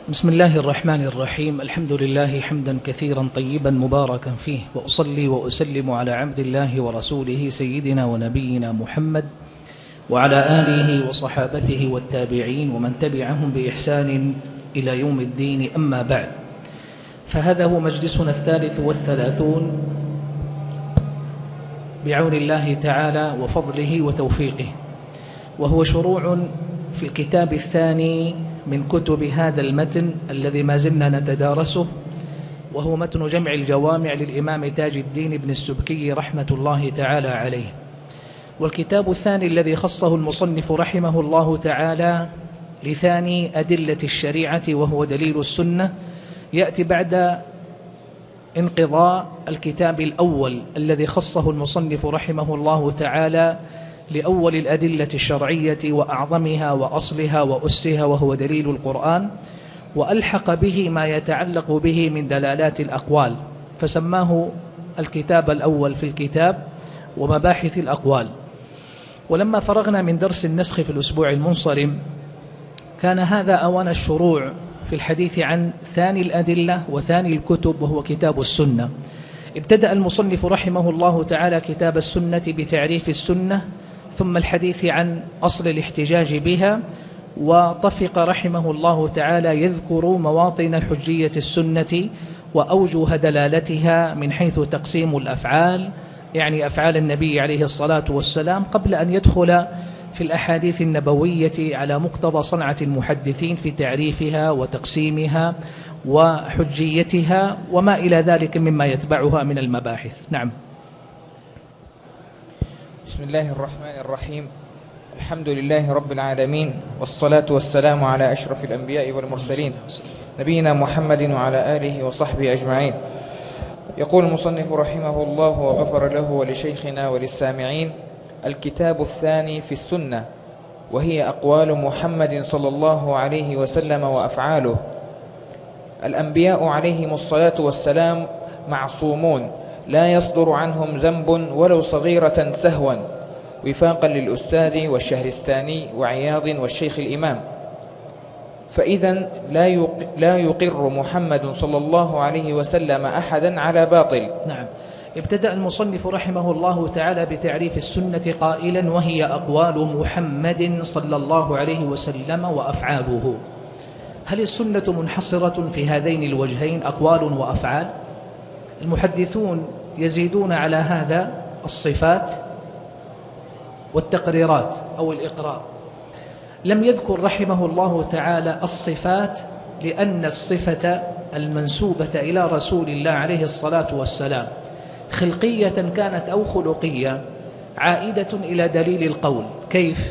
بسم الله الرحمن الرحيم. الحمد لله حمدا كثيرا طيبا مباركا فيه، وأصلي وأسلم على عبد الله ورسوله سيدنا ونبينا محمد وعلى آله وصحابته والتابعين ومن تبعهم بإحسان إلى يوم الدين. أما بعد، فهذا هو مجلسنا 33 بعون الله تعالى وفضله وتوفيقه، وهو شروع في الكتاب الثاني من كتب هذا المتن الذي ما زلنا نتدارسه، وهو متن جمع الجوامع للإمام تاج الدين بن السبكي رحمة الله تعالى عليه. والكتاب الثاني الذي خصه المصنف رحمه الله تعالى لثاني أدلة الشريعة وهو دليل السنة، يأتي بعد انقضاء الكتاب الأول الذي خصه المصنف رحمه الله تعالى لأول الأدلة الشرعية وأعظمها وأصلها وأسها، وهو دليل القرآن، وألحق به ما يتعلق به من دلالات الأقوال، فسماه الكتاب الأول في الكتاب ومباحث الأقوال. ولما فرغنا من درس النسخ في الأسبوع المنصرم، كان هذا أوان الشروع في الحديث عن ثاني الأدلة وثاني الكتب، وهو كتاب السنة. ابتدأ المصنف رحمه الله تعالى كتاب السنة بتعريف السنة، ثم الحديث عن أصل الاحتجاج بها، وطفق رحمه الله تعالى يذكر مواطن حجية السنة وأوجه دلالتها من حيث تقسيم الأفعال، يعني أفعال النبي عليه الصلاة والسلام، قبل أن يدخل في الأحاديث النبوية على مقتضى صنعة المحدثين في تعريفها وتقسيمها وحجيتها وما إلى ذلك مما يتبعها من المباحث. نعم. بسم الله الرحمن الرحيم. الحمد لله رب العالمين، والصلاة والسلام على أشرف الأنبياء والمرسلين نبينا محمد وعلى آله وصحبه أجمعين. يقول المصنف رحمه الله وغفر له ولشيخنا وللسامعين: الكتاب الثاني في السنة، وهي أقوال محمد صلى الله عليه وسلم وأفعاله. الأنبياء عليهم الصلاة والسلام معصومون، لا يصدر عنهم ذنب ولو صغيرة سهوا، وفاقا للأستاذ والشهرستاني وعياض والشيخ الإمام. فإذا لا يقر محمد صلى الله عليه وسلم أحدا على باطل. نعم. ابتدأ المصنف رحمه الله تعالى بتعريف السنة قائلا: وهي أقوال محمد صلى الله عليه وسلم وأفعاله. هل السنة منحصرة في هذين الوجهين، أقوال وأفعال؟ المحدثون يزيدون على هذا الصفات والتقريرات أو الإقرار. لم يذكر رحمه الله تعالى الصفات، لأن الصفة المنسوبة إلى رسول الله عليه الصلاة والسلام خلقية كانت أو خلقية عائدة إلى دليل القول. كيف؟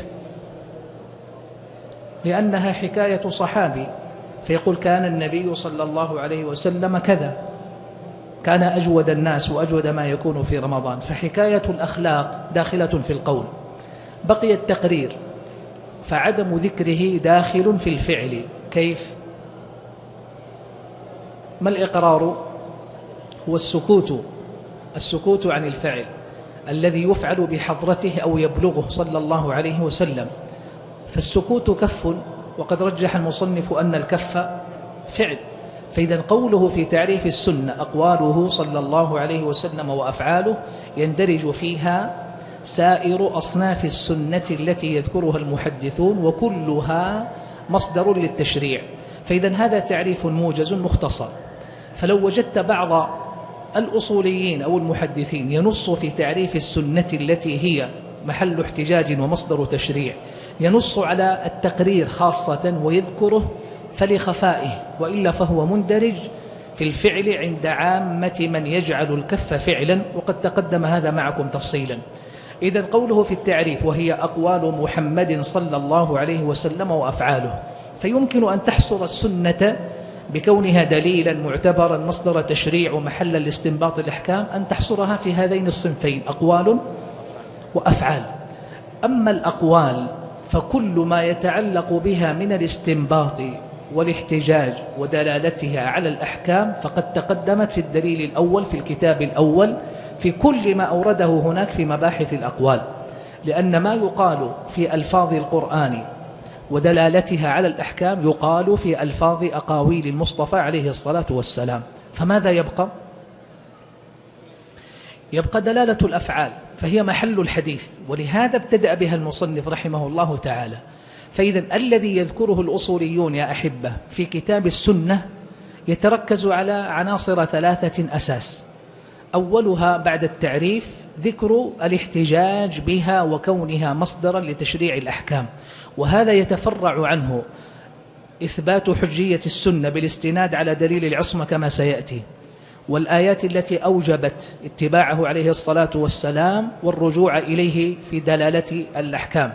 لأنها حكاية صحابي، فيقول: كان النبي صلى الله عليه وسلم كذا، كان أجود الناس وأجود ما يكون في رمضان، فحكاية الأخلاق داخلة في القول. بقي التقرير، فعدم ذكره داخل في الفعل. كيف؟ ما الإقرار؟ هو السكوت عن الفعل الذي يفعل بحضرته أو يبلغه صلى الله عليه وسلم، فالسكوت كف، وقد رجح المصنف أن الكف فعل. فإذا قوله في تعريف السنة أقواله صلى الله عليه وسلم وأفعاله يندرج فيها سائر أصناف السنة التي يذكرها المحدثون، وكلها مصدر للتشريع. فإذا هذا تعريف موجز مختصر. فلو وجدت بعض الأصوليين أو المحدثين ينص في تعريف السنة التي هي محل احتجاج ومصدر تشريع، ينص على التقرير خاصة ويذكره، فلخفائه، وإلا فهو مندرج في الفعل عند عامة من يجعل الكف فعلا، وقد تقدم هذا معكم تفصيلا. إذن قوله في التعريف: وهي أقوال محمد صلى الله عليه وسلم وأفعاله، فيمكن أن تحصر السنة بكونها دليلا معتبرا مصدر تشريع ومحل لاستنباط الأحكام، أن تحصرها في هذين الصنفين: أقوال وأفعال. أما الأقوال فكل ما يتعلق بها من الاستنباط والاحتجاج ودلالتها على الأحكام فقد تقدمت في الدليل الأول في الكتاب الأول في كل ما أورده هناك في مباحث الأقوال، لأن ما يقال في ألفاظ القرآن ودلالتها على الأحكام يقال في ألفاظ أقاويل المصطفى عليه الصلاة والسلام. فماذا يبقى؟ يبقى دلالة الأفعال، فهي محل الحديث، ولهذا ابتدأ بها المصنف رحمه الله تعالى. فإذا الذي يذكره الأصوليون يا أحبة في كتاب السنة يتركز على عناصر 3 أساس. أولها بعد التعريف ذكر الاحتجاج بها وكونها مصدرا لتشريع الأحكام، وهذا يتفرع عنه إثبات حجية السنة بالاستناد على دليل العصمة كما سيأتي، والآيات التي أوجبت اتباعه عليه الصلاة والسلام والرجوع إليه في دلالة الأحكام.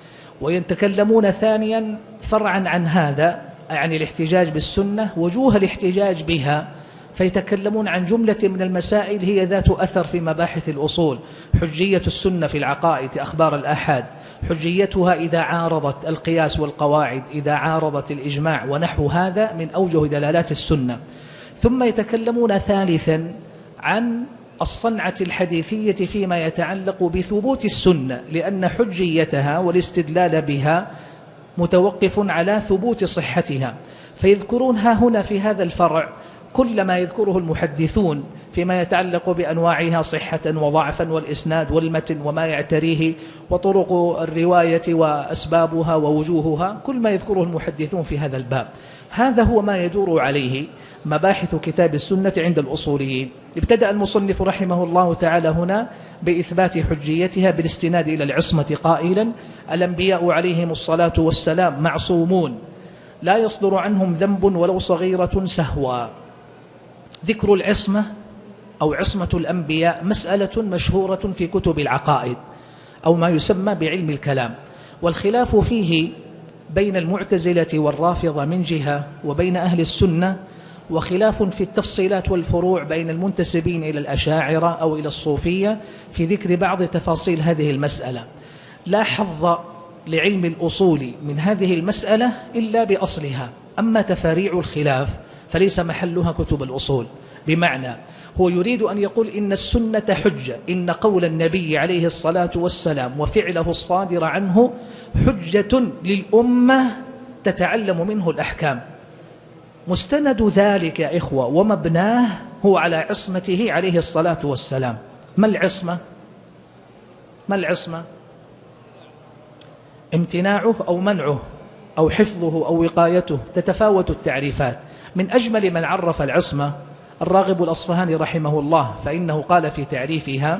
ويتكلمون ثانيا فرعا عن هذا، عن الاحتجاج بالسنة وجوه الاحتجاج بها، فيتكلمون عن جملة من المسائل هي ذات أثر في مباحث الأصول: حجية السنة في العقائد، أخبار الآحاد، حجيتها إذا عارضت القياس والقواعد، إذا عارضت الإجماع، ونحو هذا من أوجه دلالات السنة. ثم يتكلمون ثالثا عن الصنعة الحديثية فيما يتعلق بثبوت السنة، لأن حجيتها والاستدلال بها متوقف على ثبوت صحتها، فيذكرون ها هنا في هذا الفرع كل ما يذكره المحدثون فيما يتعلق بأنواعها صحة وضعفا والإسناد والمتن وما يعتريه وطرق الرواية وأسبابها ووجوهها، كل ما يذكره المحدثون في هذا الباب. هذا هو ما يدور عليه مباحث كتاب السنة عند الأصوليين. ابتدأ المصنف رحمه الله تعالى هنا بإثبات حجيتها بالاستناد إلى العصمة قائلا: الأنبياء عليهم الصلاة والسلام معصومون لا يصدر عنهم ذنب ولو صغيرة سهوا. ذكر العصمة أو عصمة الأنبياء مسألة مشهورة في كتب العقائد أو ما يسمى بعلم الكلام، والخلاف فيه بين المعتزلة والرافضة من جهة، وبين أهل السنة، وخلاف في التفصيلات والفروع بين المنتسبين إلى الأشاعرة أو إلى الصوفية في ذكر بعض تفاصيل هذه المسألة. لا حظ لعلم الأصول من هذه المسألة إلا بأصلها، أما تفاريع الخلاف فليس محلها كتب الأصول. بمعنى هو يريد أن يقول إن السنة حجة، إن قول النبي عليه الصلاة والسلام وفعله الصادر عنه حجة للأمة تتعلم منه الأحكام. مستند ذلك يا إخوة ومبناه هو على عصمته عليه الصلاة والسلام. ما العصمة؟ ما العصمة؟ امتناعه أو منعه أو حفظه أو وقايته، تتفاوت التعريفات. من أجمل من عرف العصمة الراغب الأصفهاني رحمه الله، فإنه قال في تعريفها: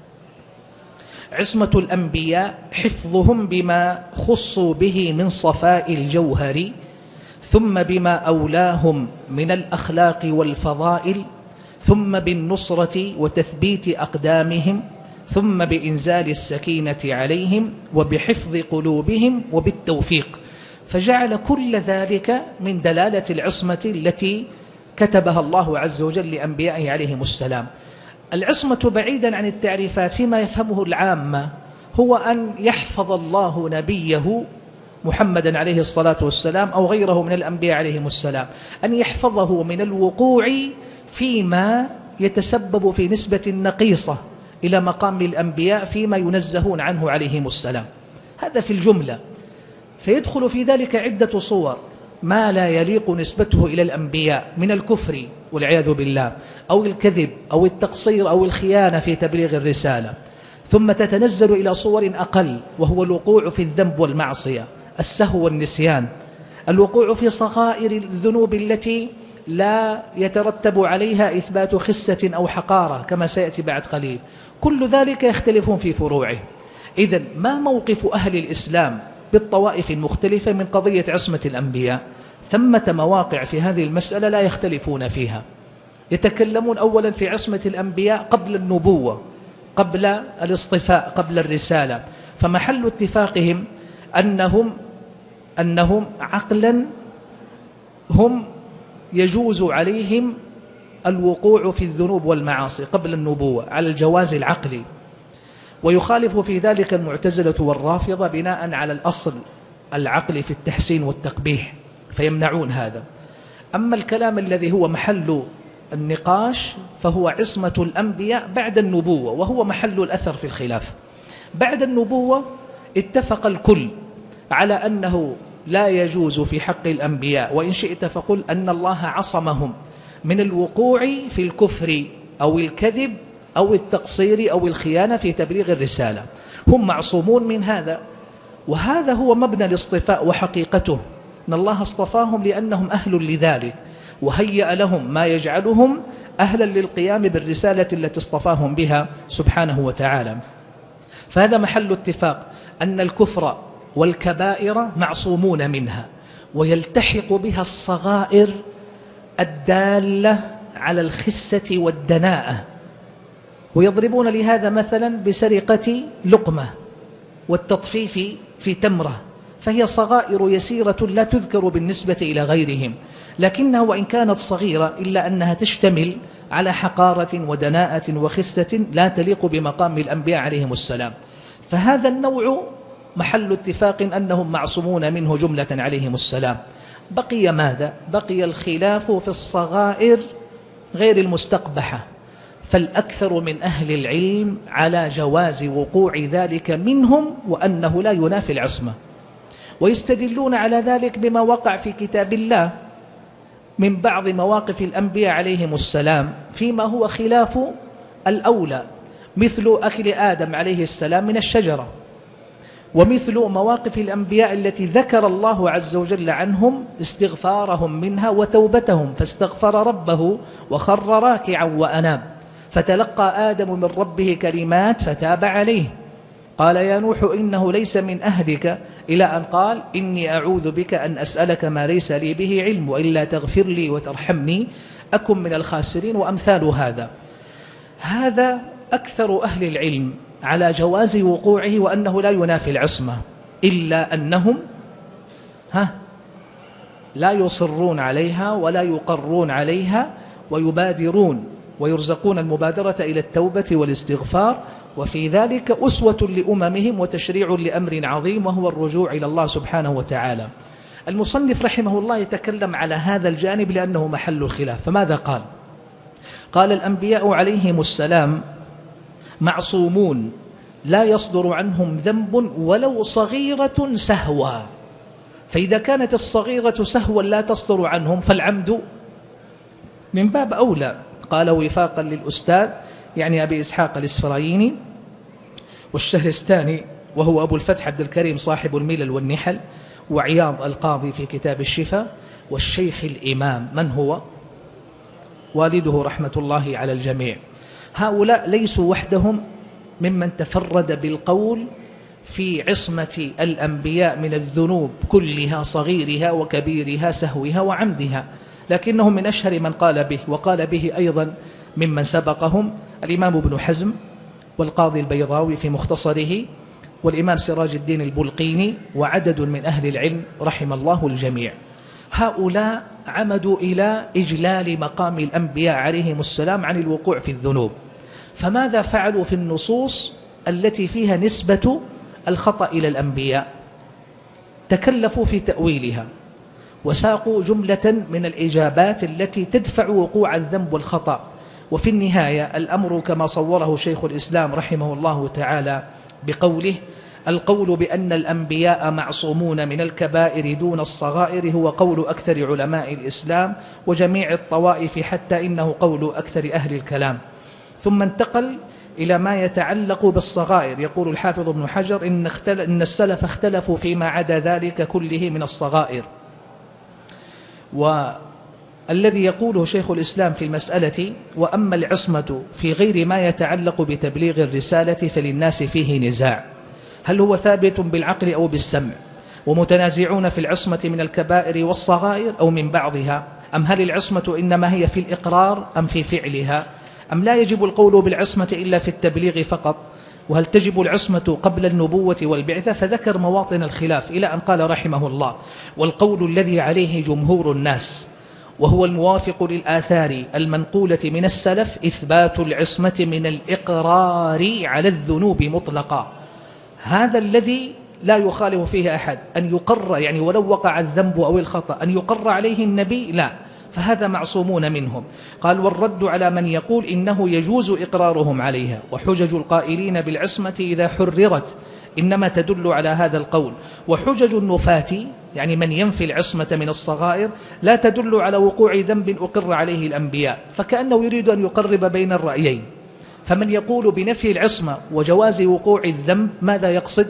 عصمة الأنبياء حفظهم بما خصوا به من صفاء الجوهر، ثم بما أولاهم من الأخلاق والفضائل، ثم بالنصرة وتثبيت أقدامهم، ثم بإنزال السكينة عليهم، وبحفظ قلوبهم، وبالتوفيق. فجعل كل ذلك من دلالة العصمة التي كتبها الله عز وجل لأنبيائه عليهم السلام. العصمة بعيدا عن التعريفات فيما يفهمه العامة هو أن يحفظ الله نبيه محمدا عليه الصلاة والسلام أو غيره من الأنبياء عليهم السلام، أن يحفظه من الوقوع فيما يتسبب في نسبة نقيصة إلى مقام الأنبياء فيما ينزهون عنه عليهم السلام. هذا في الجملة. فيدخل في ذلك عدة صور: ما لا يليق نسبته إلى الأنبياء من الكفر والعياذ بالله، أو الكذب أو التقصير أو الخيانة في تبليغ الرسالة. ثم تتنزل إلى صور أقل، وهو الوقوع في الذنب والمعصية، السهو والنسيان، الوقوع في صغائر الذنوب التي لا يترتب عليها إثبات خسة أو حقارة كما سيأتي بعد قليل. كل ذلك يختلفون في فروعه. إذن ما موقف أهل الإسلام بالطوائف المختلفة من قضية عصمة الأنبياء؟ ثمة مواقع في هذه المسألة لا يختلفون فيها. يتكلمون أولا في عصمة الأنبياء قبل النبوة، قبل الاصطفاء، قبل الرسالة. فمحل اتفاقهم أنهم عقلا هم يجوز عليهم الوقوع في الذنوب والمعاصي قبل النبوة على الجواز العقلي، ويخالف في ذلك المعتزلة والرافضة بناء على الأصل العقلي في التحسين والتقبيح، فيمنعون هذا. أما الكلام الذي هو محل النقاش فهو عصمة الأنبياء بعد النبوة، وهو محل الأثر في الخلاف. بعد النبوة اتفق الكل على أنه لا يجوز في حق الأنبياء، وإن شئت فقل أن الله عصمهم من الوقوع في الكفر أو الكذب أو التقصير أو الخيانة في تبليغ الرسالة. هم معصومون من هذا، وهذا هو مبنى الاصطفاء وحقيقته، أن الله اصطفاهم لأنهم أهل لذلك، وهيأ لهم ما يجعلهم أهلا للقيام بالرسالة التي اصطفاهم بها سبحانه وتعالى. فهذا محل اتفاق أن الكفر والكبائر معصومون منها، ويلتحق بها الصغائر الدالة على الخسة والدناءة، ويضربون لهذا مثلا بسرقة لقمة والتطفيف في تمرة، فهي صغائر يسيرة لا تذكر بالنسبة إلى غيرهم، لكنها وإن كانت صغيرة إلا أنها تشتمل على حقارة ودناءة وخسة لا تليق بمقام الأنبياء عليهم السلام. فهذا النوع محل اتفاق أنهم معصومون منه جملة عليهم السلام. بقي ماذا؟ بقي الخلاف في الصغائر غير المستقبحة، فالأكثر من أهل العلم على جواز وقوع ذلك منهم وأنه لا ينافي العصمة، ويستدلون على ذلك بما وقع في كتاب الله من بعض مواقف الأنبياء عليهم السلام فيما هو خلاف الأولى، مثل أكل آدم عليه السلام من الشجرة، ومثل مواقف الأنبياء التي ذكر الله عز وجل عنهم استغفارهم منها وتوبتهم، فاستغفر ربه وخر راكعا وأناب، فتلقى آدم من ربه كلمات فتاب عليه، قال يا نوح إنه ليس من أهلك، إلى أن قال إني أعوذ بك أن أسألك ما ليس لي به علم وإلا تغفر لي وترحمني أكن من الخاسرين، وأمثال هذا. هذا أكثر أهل العلم على جواز وقوعه وأنه لا ينافي العصمة، إلا أنهم لا يصرون عليها ولا يقرون عليها، ويبادرون ويرزقون المبادرة إلى التوبة والاستغفار، وفي ذلك أسوة لأممهم وتشريع لأمر عظيم وهو الرجوع إلى الله سبحانه وتعالى. المصنف رحمه الله يتكلم على هذا الجانب لأنه محل الخلاف، فماذا قال؟ قال الأنبياء عليهم السلام معصومون لا يصدر عنهم ذنب ولو صغيرة سهوا، فإذا كانت الصغيرة سهوا لا تصدر عنهم فالعمد من باب أولى. قال وفاقا للأستاذ يعني أبي إسحاق الإسفرايني والشهرستاني وهو أبو الفتح عبد الكريم صاحب الملل والنحل، وعياض القاضي في كتاب الشفاء، والشيخ الإمام من هو والده رحمة الله على الجميع. هؤلاء ليسوا وحدهم ممن تفرد بالقول في عصمة الأنبياء من الذنوب كلها صغيرها وكبيرها سهوها وعمدها، لكنهم من أشهر من قال به، وقال به أيضا ممن سبقهم الإمام ابن حزم والقاضي البيضاوي في مختصره، والإمام سراج الدين البلقيني، وعدد من أهل العلم رحم الله الجميع. هؤلاء عمدوا إلى إجلال مقام الأنبياء عليهم السلام عن الوقوع في الذنوب، فماذا فعلوا في النصوص التي فيها نسبة الخطأ إلى الأنبياء؟ تكلفوا في تأويلها وساقوا جملة من الإجابات التي تدفع وقوع الذنب والخطأ، وفي النهاية الأمر كما صوره شيخ الإسلام رحمه الله تعالى بقوله القول بأن الأنبياء معصومون من الكبائر دون الصغائر هو قول أكثر علماء الإسلام وجميع الطوائف، حتى إنه قول أكثر أهل الكلام. ثم انتقل إلى ما يتعلق بالصغائر، يقول الحافظ ابن حجر إن السلف اختلفوا فيما عدا ذلك كله من الصغائر. والذي يقوله شيخ الإسلام في المسألة وأما العصمة في غير ما يتعلق بتبليغ الرسالة فللناس فيه نزاع، هل هو ثابت بالعقل أو بالسمع؟ ومتنازعون في العصمة من الكبائر والصغائر أو من بعضها، أم هل العصمة إنما هي في الإقرار أم في فعلها؟ أم لا يجب القول بالعصمة إلا في التبليغ فقط؟ وهل تجب العصمة قبل النبوة والبعثة؟ فذكر مواطن الخلاف إلى أن قال رحمه الله والقول الذي عليه جمهور الناس وهو الموافق للآثار المنقولة من السلف إثبات العصمة من الإقرار على الذنوب مطلقا، هذا الذي لا يخالف فيه أحد، أن يقر يعني ولو وقع الذنب أو الخطأ أن يقر عليه النبي لا، فهذا معصومون منهم. قال والرد على من يقول إنه يجوز إقرارهم عليها، وحجج القائلين بالعصمة إذا حررت إنما تدل على هذا القول، وحجج النفاة يعني من ينفي العصمة من الصغائر لا تدل على وقوع ذنب أقر عليه الأنبياء، فكأنه يريد أن يقرب بين الرأيين. فمن يقول بنفي العصمة وجواز وقوع الذنب ماذا يقصد؟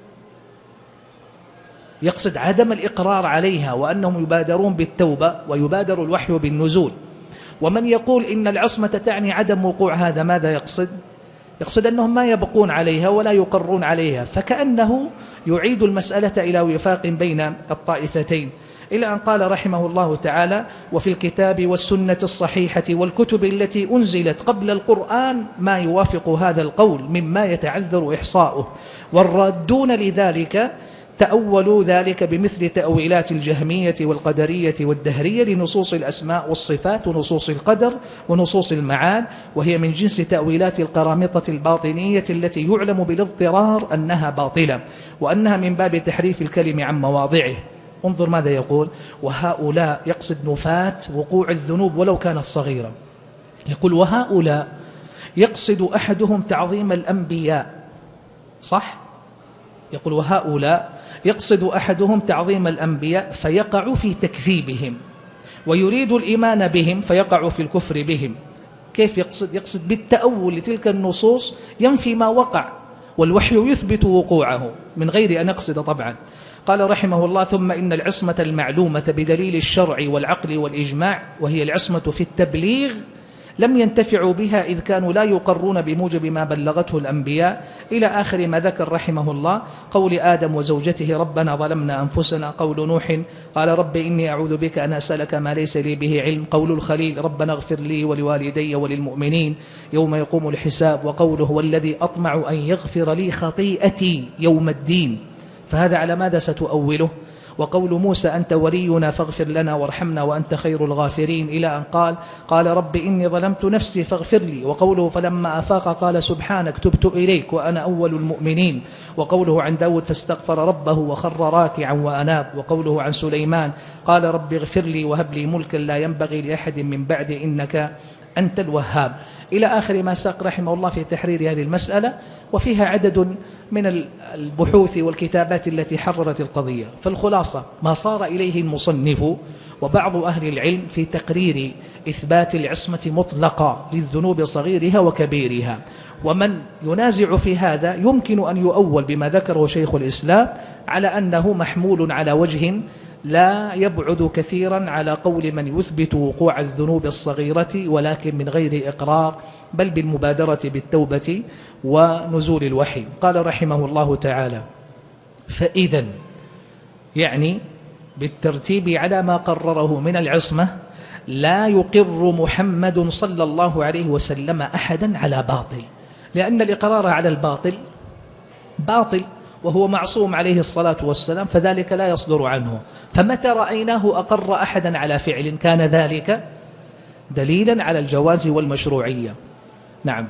يقصد عدم الإقرار عليها وأنهم يبادرون بالتوبة ويبادر الوحي بالنزول. ومن يقول إن العصمة تعني عدم وقوع هذا ماذا يقصد؟ يقصد أنهم ما يبقون عليها ولا يقرون عليها، فكأنه يعيد المسألة إلى وفاق بين الطائفتين، إلى أن قال رحمه الله تعالى: وفي الكتاب والسنة الصحيحة والكتب التي أنزلت قبل القرآن ما يوافق هذا القول مما يتعذر إحصاؤه، والرادون لذلك تأولوا ذلك بمثل تأويلات الجهمية والقدرية والدهرية لنصوص الأسماء والصفات ونصوص القدر ونصوص المعاد، وهي من جنس تأويلات القرامطة الباطنية التي يعلم بالاضطرار أنها باطلة وأنها من باب تحريف الكلم عن مواضعه. انظر ماذا يقول: وهؤلاء يقصد نفاة وقوع الذنوب ولو كانت صغيرة. يقول: وهؤلاء يقصد أحدهم تعظيم الأنبياء، صح؟ يقول: وهؤلاء يقصد أحدهم تعظيم الأنبياء فيقع في تكذيبهم، ويريد الإيمان بهم فيقع في الكفر بهم. كيف يقصد؟ يقصد بالتأول لتلك النصوص ينفي ما وقع، والوحي يثبت وقوعه من غير أن يقصد طبعا. قال رحمه الله: ثم إن العصمة المعلومة بدليل الشرع والعقل والإجماع، وهي العصمة في التبليغ، لم ينتفعوا بها إذ كانوا لا يقرون بموجب ما بلغته الأنبياء، إلى آخر ما ذكر رحمه الله. قول آدم وزوجته: ربنا ظلمنا أنفسنا. قول نوح: قال رب إني أعوذ بك أن أسألك ما ليس لي به علم. قول الخليل: ربنا اغفر لي ولوالدي وللمؤمنين يوم يقوم الحساب. وقوله: والذي أطمع أن يغفر لي خطيئتي يوم الدين. فهذا على ماذا ستؤوله؟ وقول موسى: أنت ولينا فاغفر لنا وارحمنا وأنت خير الغافرين، إلى أن قال رب إني ظلمت نفسي فاغفر لي. وقوله: فلما أفاق قال سبحانك تبت إليك وأنا أول المؤمنين. وقوله عن داود: فاستغفر ربه وخر راكعا وأناب. وقوله عن سليمان: قال رب اغفر لي وهب لي ملكا لا ينبغي لأحد من بعد إنك أنت الوهاب، إلى آخر ما ساق رحمه الله في تحرير هذه المسألة، وفيها عدد من البحوث والكتابات التي حررت القضية. فالخلاصة ما صار إليه المصنف وبعض أهل العلم في تقرير إثبات العصمة مطلقة للذنوب صغيرها وكبيرها. ومن ينازع في هذا يمكن أن يؤول بما ذكره شيخ الإسلام على أنه محمول على وجه لا يبعد كثيرا على قول من يثبت وقوع الذنوب الصغيرة ولكن من غير إقرار، بل بالمبادرة بالتوبة ونزول الوحي. قال رحمه الله تعالى: فإذا، يعني بالترتيب على ما قرره من العصمة، لا يقر محمد صلى الله عليه وسلم أحدا على باطل، لأن الإقرار على الباطل باطل وهو معصوم عليه الصلاة والسلام، فذلك لا يصدر عنه. فمتى رأيناه أقر أحدا على فعل كان ذلك دليلا على الجواز والمشروعية. نعم.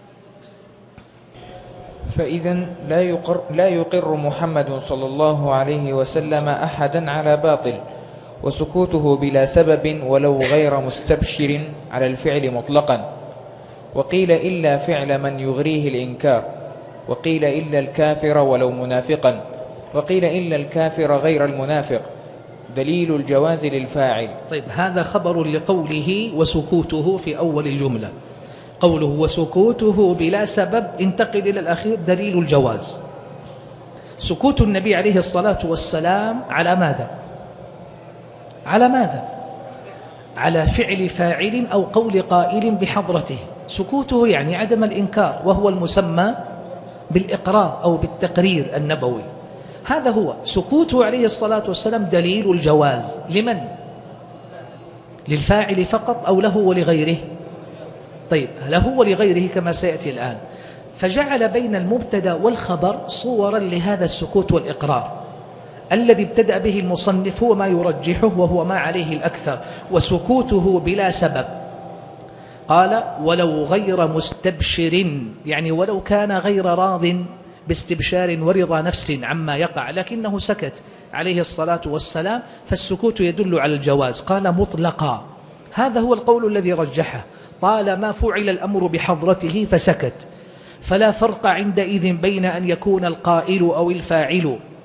فإذا لا يقر محمد صلى الله عليه وسلم أحدا على باطل، وسكوته بلا سبب ولو غير مستبشر على الفعل مطلقا. وقيل إلا فعل من يغريه الإنكار، وقيل إلا الكافر ولو منافقا، وقيل إلا الكافر غير المنافق، دليل الجواز للفاعل. طيب، هذا خبر لقوله وسكوته في أول الجملة. قوله وسكوته بلا سبب، انتقل إلى الأخير، دليل الجواز. سكوت النبي عليه الصلاة والسلام على ماذا؟ على ماذا؟ على فعل فاعل أو قول قائل بحضرته. سكوته يعني عدم الإنكار، وهو المسمى بالإقرار أو بالتقرير النبوي. هذا هو سكوته عليه الصلاة والسلام دليل الجواز. لمن؟ للفاعل فقط أو له ولغيره؟ طيب، له ولغيره كما سيأتي الآن. فجعل بين المبتدا والخبر صورا لهذا السكوت والإقرار. الذي ابتدأ به المصنف هو ما يرجحه وهو ما عليه الأكثر، وسكوته بلا سبب. قال ولو غير مستبشر، يعني ولو كان غير راض باستبشار ورضا نفس عما يقع، لكنه سكت عليه الصلاة والسلام، فالسكوت يدل على الجواز. قال مطلقا، هذا هو القول الذي رجحه، طالما فعل الأمر بحضرته فسكت، فلا فرق عندئذ بين أن يكون القائل أو الفاعل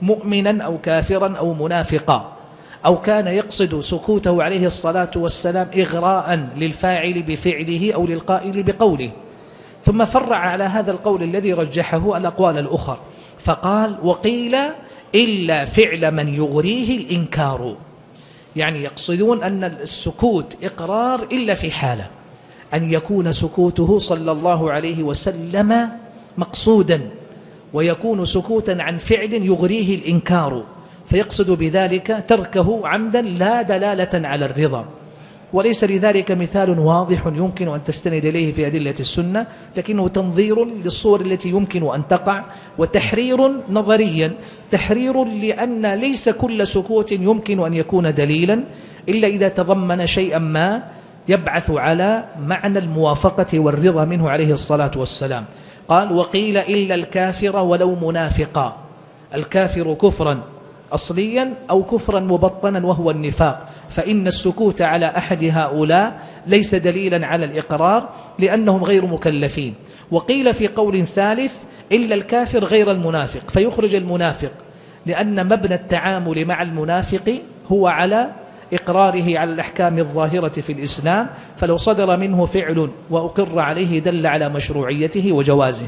مؤمنا أو كافرا أو منافقا، أو كان يقصد سكوته عليه الصلاة والسلام إغراء للفاعل بفعله أو للقائل بقوله. ثم فرع على هذا القول الذي رجحه الأقوال الأخر، فقال وقيل إلا فعل من يغريه الإنكار، يعني يقصدون أن السكوت إقرار إلا في حالة أن يكون سكوته صلى الله عليه وسلم مقصودا، ويكون سكوتا عن فعل يغريه الإنكار، فيقصد بذلك تركه عمدا لا دلالة على الرضا. وليس لذلك مثال واضح يمكن أن تستند إليه في أدلة السنة، لكنه تنظير للصور التي يمكن أن تقع، وتحرير نظريا، تحرير لأن ليس كل سكوت يمكن أن يكون دليلا إلا إذا تضمن شيئا ما يبعث على معنى الموافقة والرضا منه عليه الصلاة والسلام. قال وقيل إلا الكافر ولو منافقا، الكافر كفرا أصليا أو كفرا مبطنا وهو النفاق، فإن السكوت على أحد هؤلاء ليس دليلا على الإقرار لأنهم غير مكلفين. وقيل في قول ثالث إلا الكافر غير المنافق، فيخرج المنافق، لأن مبنى التعامل مع المنافق هو على إقراره على الأحكام الظاهرة في الإسلام، فلو صدر منه فعل وأقر عليه دل على مشروعيته وجوازه،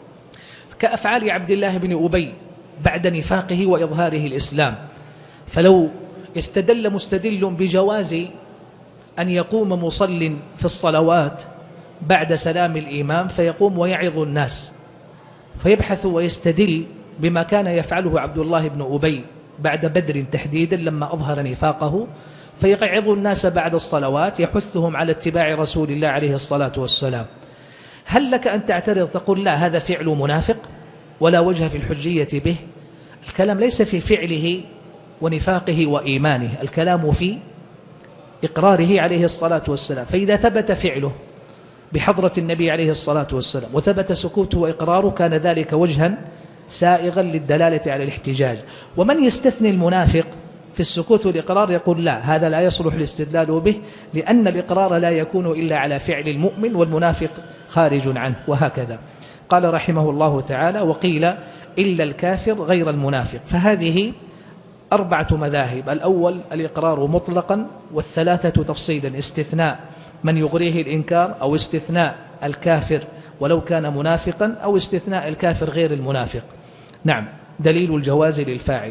كأفعال عبد الله بن أبي بعد نفاقه وإظهاره الإسلام. فلو استدل مستدل بجواز أن يقوم مصل في الصلوات بعد سلام الإمام فيقوم ويعظ الناس، فيبحث ويستدل بما كان يفعله عبد الله بن أبي بعد بدر تحديدا لما أظهر نفاقه، فيقعظ الناس بعد الصلوات يحثهم على اتباع رسول الله عليه الصلاة والسلام. هل لك أن تعترض تقول لا هذا فعل منافق ولا وجه في الحجية به؟ الكلام ليس في فعله ونفاقه وإيمانه، الكلام في إقراره عليه الصلاة والسلام. فإذا ثبت فعله بحضرة النبي عليه الصلاة والسلام وثبت سكوته وإقراره كان ذلك وجها سائغا للدلالة على الاحتجاج. ومن يستثني المنافق في السكوت والإقرار يقول لا هذا لا يصلح الاستدلال به، لأن الإقرار لا يكون إلا على فعل المؤمن والمنافق خارج عنه، وهكذا. قال رحمه الله تعالى وقيل إلا الكافر غير المنافق. فهذه 4 مذاهب: الأول الإقرار مطلقا، والثلاثة تفصيلا: استثناء من يغريه الإنكار، أو استثناء الكافر ولو كان منافقا، أو استثناء الكافر غير المنافق. نعم. دليل الجواز للفاعل.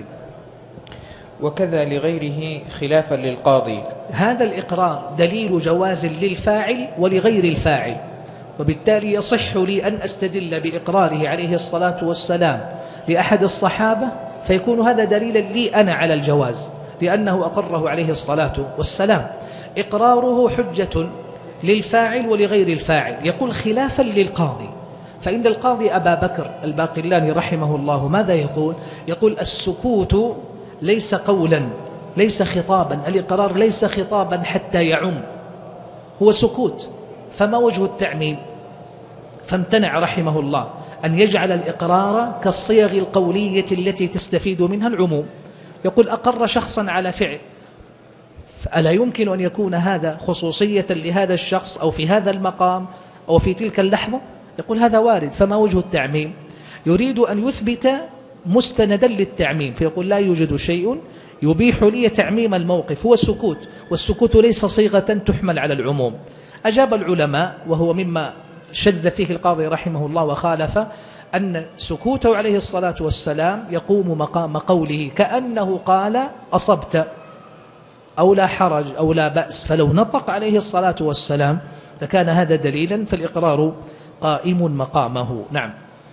وكذا لغيره خلافا للقاضي. هذا الإقرار دليل جواز للفاعل ولغير الفاعل، وبالتالي يصح لي أن أستدل بإقراره عليه الصلاة والسلام لأحد الصحابة فيكون هذا دليلا لي أنا على الجواز، لأنه أقره عليه الصلاة والسلام. إقراره حجة للفاعل ولغير الفاعل. يقول خلافا للقاضي، فإن القاضي أبا بكر الباقلاني رحمه الله ماذا يقول؟ يقول السكوت ليس قولا، ليس خطابا، الإقرار ليس خطابا حتى يعم، هو سكوت، فما وجه التعميم؟ فامتنع رحمه الله أن يجعل الإقرار كالصيغ القولية التي تستفيد منها العموم. يقول أقر شخصا على فعل، فألا يمكن أن يكون هذا خصوصية لهذا الشخص أو في هذا المقام أو في تلك اللحظة؟ يقول هذا وارد، فما وجه التعميم؟ يريد أن يثبت مستندا للتعميم، فيقول لا يوجد شيء يبيح لي تعميم الموقف، هو السكوت، والسكوت ليس صيغة تحمل على العموم. أجاب العلماء، وهو مما شذ فيه القاضي رحمه الله وخالف، أن سكوته عليه الصلاة والسلام يقوم مقام قوله، كأنه قال أصبت أو لا حرج أو لا بأس، فلو نطق عليه الصلاة والسلام لكان هذا دليلا، فالإقرار قائم مقامه. نعم.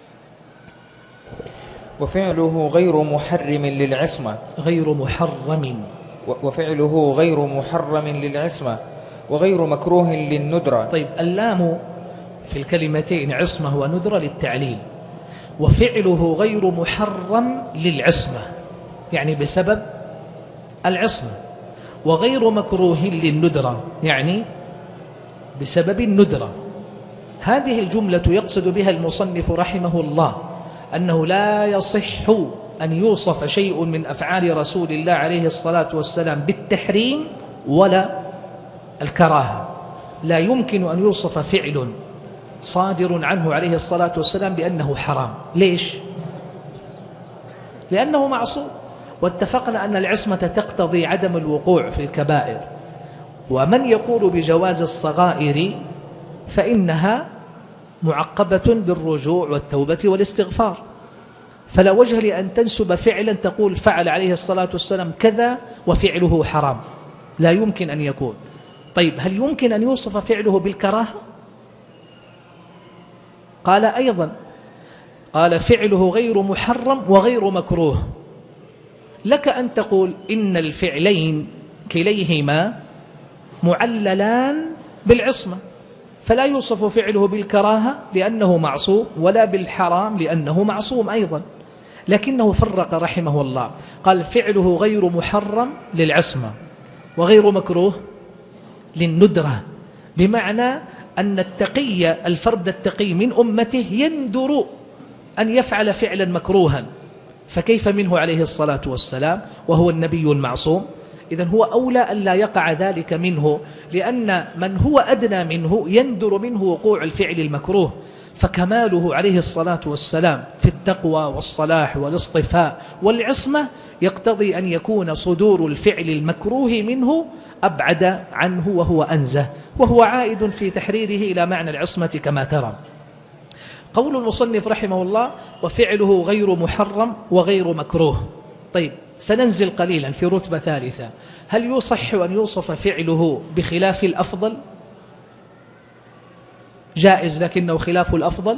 وفعله غير محرم للعصمة، غير محرم، وفعله غير محرم للعصمة وغير مكروه للندرة. طيب، اللام في الكلمتين عصمة وندرة للتعليل، وفعله غير محرم للعصمة يعني بسبب العصمة، وغير مكروه للندرة يعني بسبب الندرة. هذه الجملة يقصد بها المصنف رحمه الله أنه لا يصح أن يوصف شيء من أفعال رسول الله عليه الصلاة والسلام بالتحريم ولا الكراهة. لا يمكن أن يوصف فعل صادر عنه عليه الصلاة والسلام بأنه حرام. ليش؟ لأنه معصوم. واتفقنا أن العصمة تقتضي عدم الوقوع في الكبائر. ومن يقول بجواز الصغائر فإنها معقبة بالرجوع والتوبة والاستغفار، فلا وجه لأن تنسب فعلا تقول فعل عليه الصلاة والسلام كذا وفعله حرام، لا يمكن أن يكون. طيب هل يمكن أن يوصف فعله بالكراهة؟ قال أيضا، قال فعله غير محرم وغير مكروه. لك أن تقول إن الفعلين كليهما معللان بالعصمة، فلا يوصف فعله بالكراهة لأنه معصوم ولا بالحرام لأنه معصوم أيضا، لكنه فرق رحمه الله، قال فعله غير محرم للعصمة وغير مكروه للندرة، بمعنى أن التقي الفرد التقي من أمته يندر أن يفعل فعلا مكروها، فكيف منه عليه الصلاة والسلام وهو النبي المعصوم؟ إذن هو أولى أن لا يقع ذلك منه، لأن من هو أدنى منه يندر منه وقوع الفعل المكروه، فكماله عليه الصلاة والسلام في التقوى والصلاح والاصطفاء والعصمة يقتضي أن يكون صدور الفعل المكروه منه أبعد عنه وهو أنزه، وهو عائد في تحريره إلى معنى العصمة كما ترى. قول المصنف رحمه الله وفعله غير محرم وغير مكروه. طيب سننزل قليلا في رتبة ثالثة، هل يصح أن يوصف فعله بخلاف الأفضل؟ جائز لكنه خلاف الأفضل؟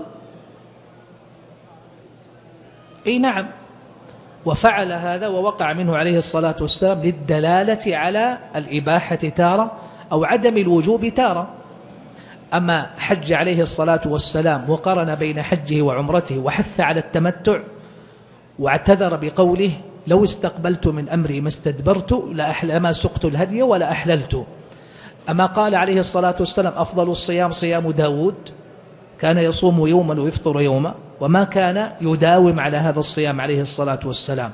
أي نعم، وفعل هذا ووقع منه عليه الصلاة والسلام للدلالة على الإباحة تارة أو عدم الوجوب تارة. أما حج عليه الصلاة والسلام وقارن بين حجه وعمرته وحث على التمتع واعتذر بقوله لو استقبلت من أمري ما استدبرت لما سقت الهدي ولا أحللت. أما قال عليه الصلاة والسلام أفضل الصيام صيام داود، كان يصوم يوما ويفطر يوما، وما كان يداوم على هذا الصيام عليه الصلاة والسلام.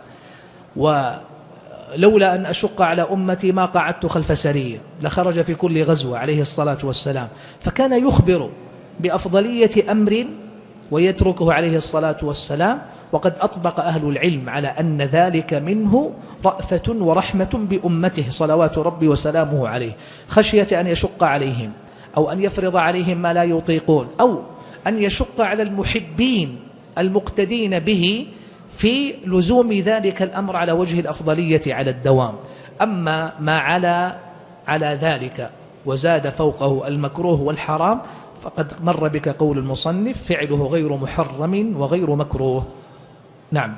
ولولا أن أشق على أمتي ما قعدت خلف سرية، لخرج في كل غزوة عليه الصلاة والسلام. فكان يخبر بأفضلية أمر ويتركه عليه الصلاة والسلام، وقد أطبق أهل العلم على أن ذلك منه رأفة ورحمة بأمته صلوات ربي وسلامه عليه، خشية أن يشق عليهم أو أن يفرض عليهم ما لا يطيقون، أو أن يشق على المحبين المقتدين به في لزوم ذلك الأمر على وجه الأفضلية على الدوام. أما ما على ذلك وزاد فوقه المكروه والحرام فقد مر بك قول المصنف فعله غير محرم وغير مكروه. نعم.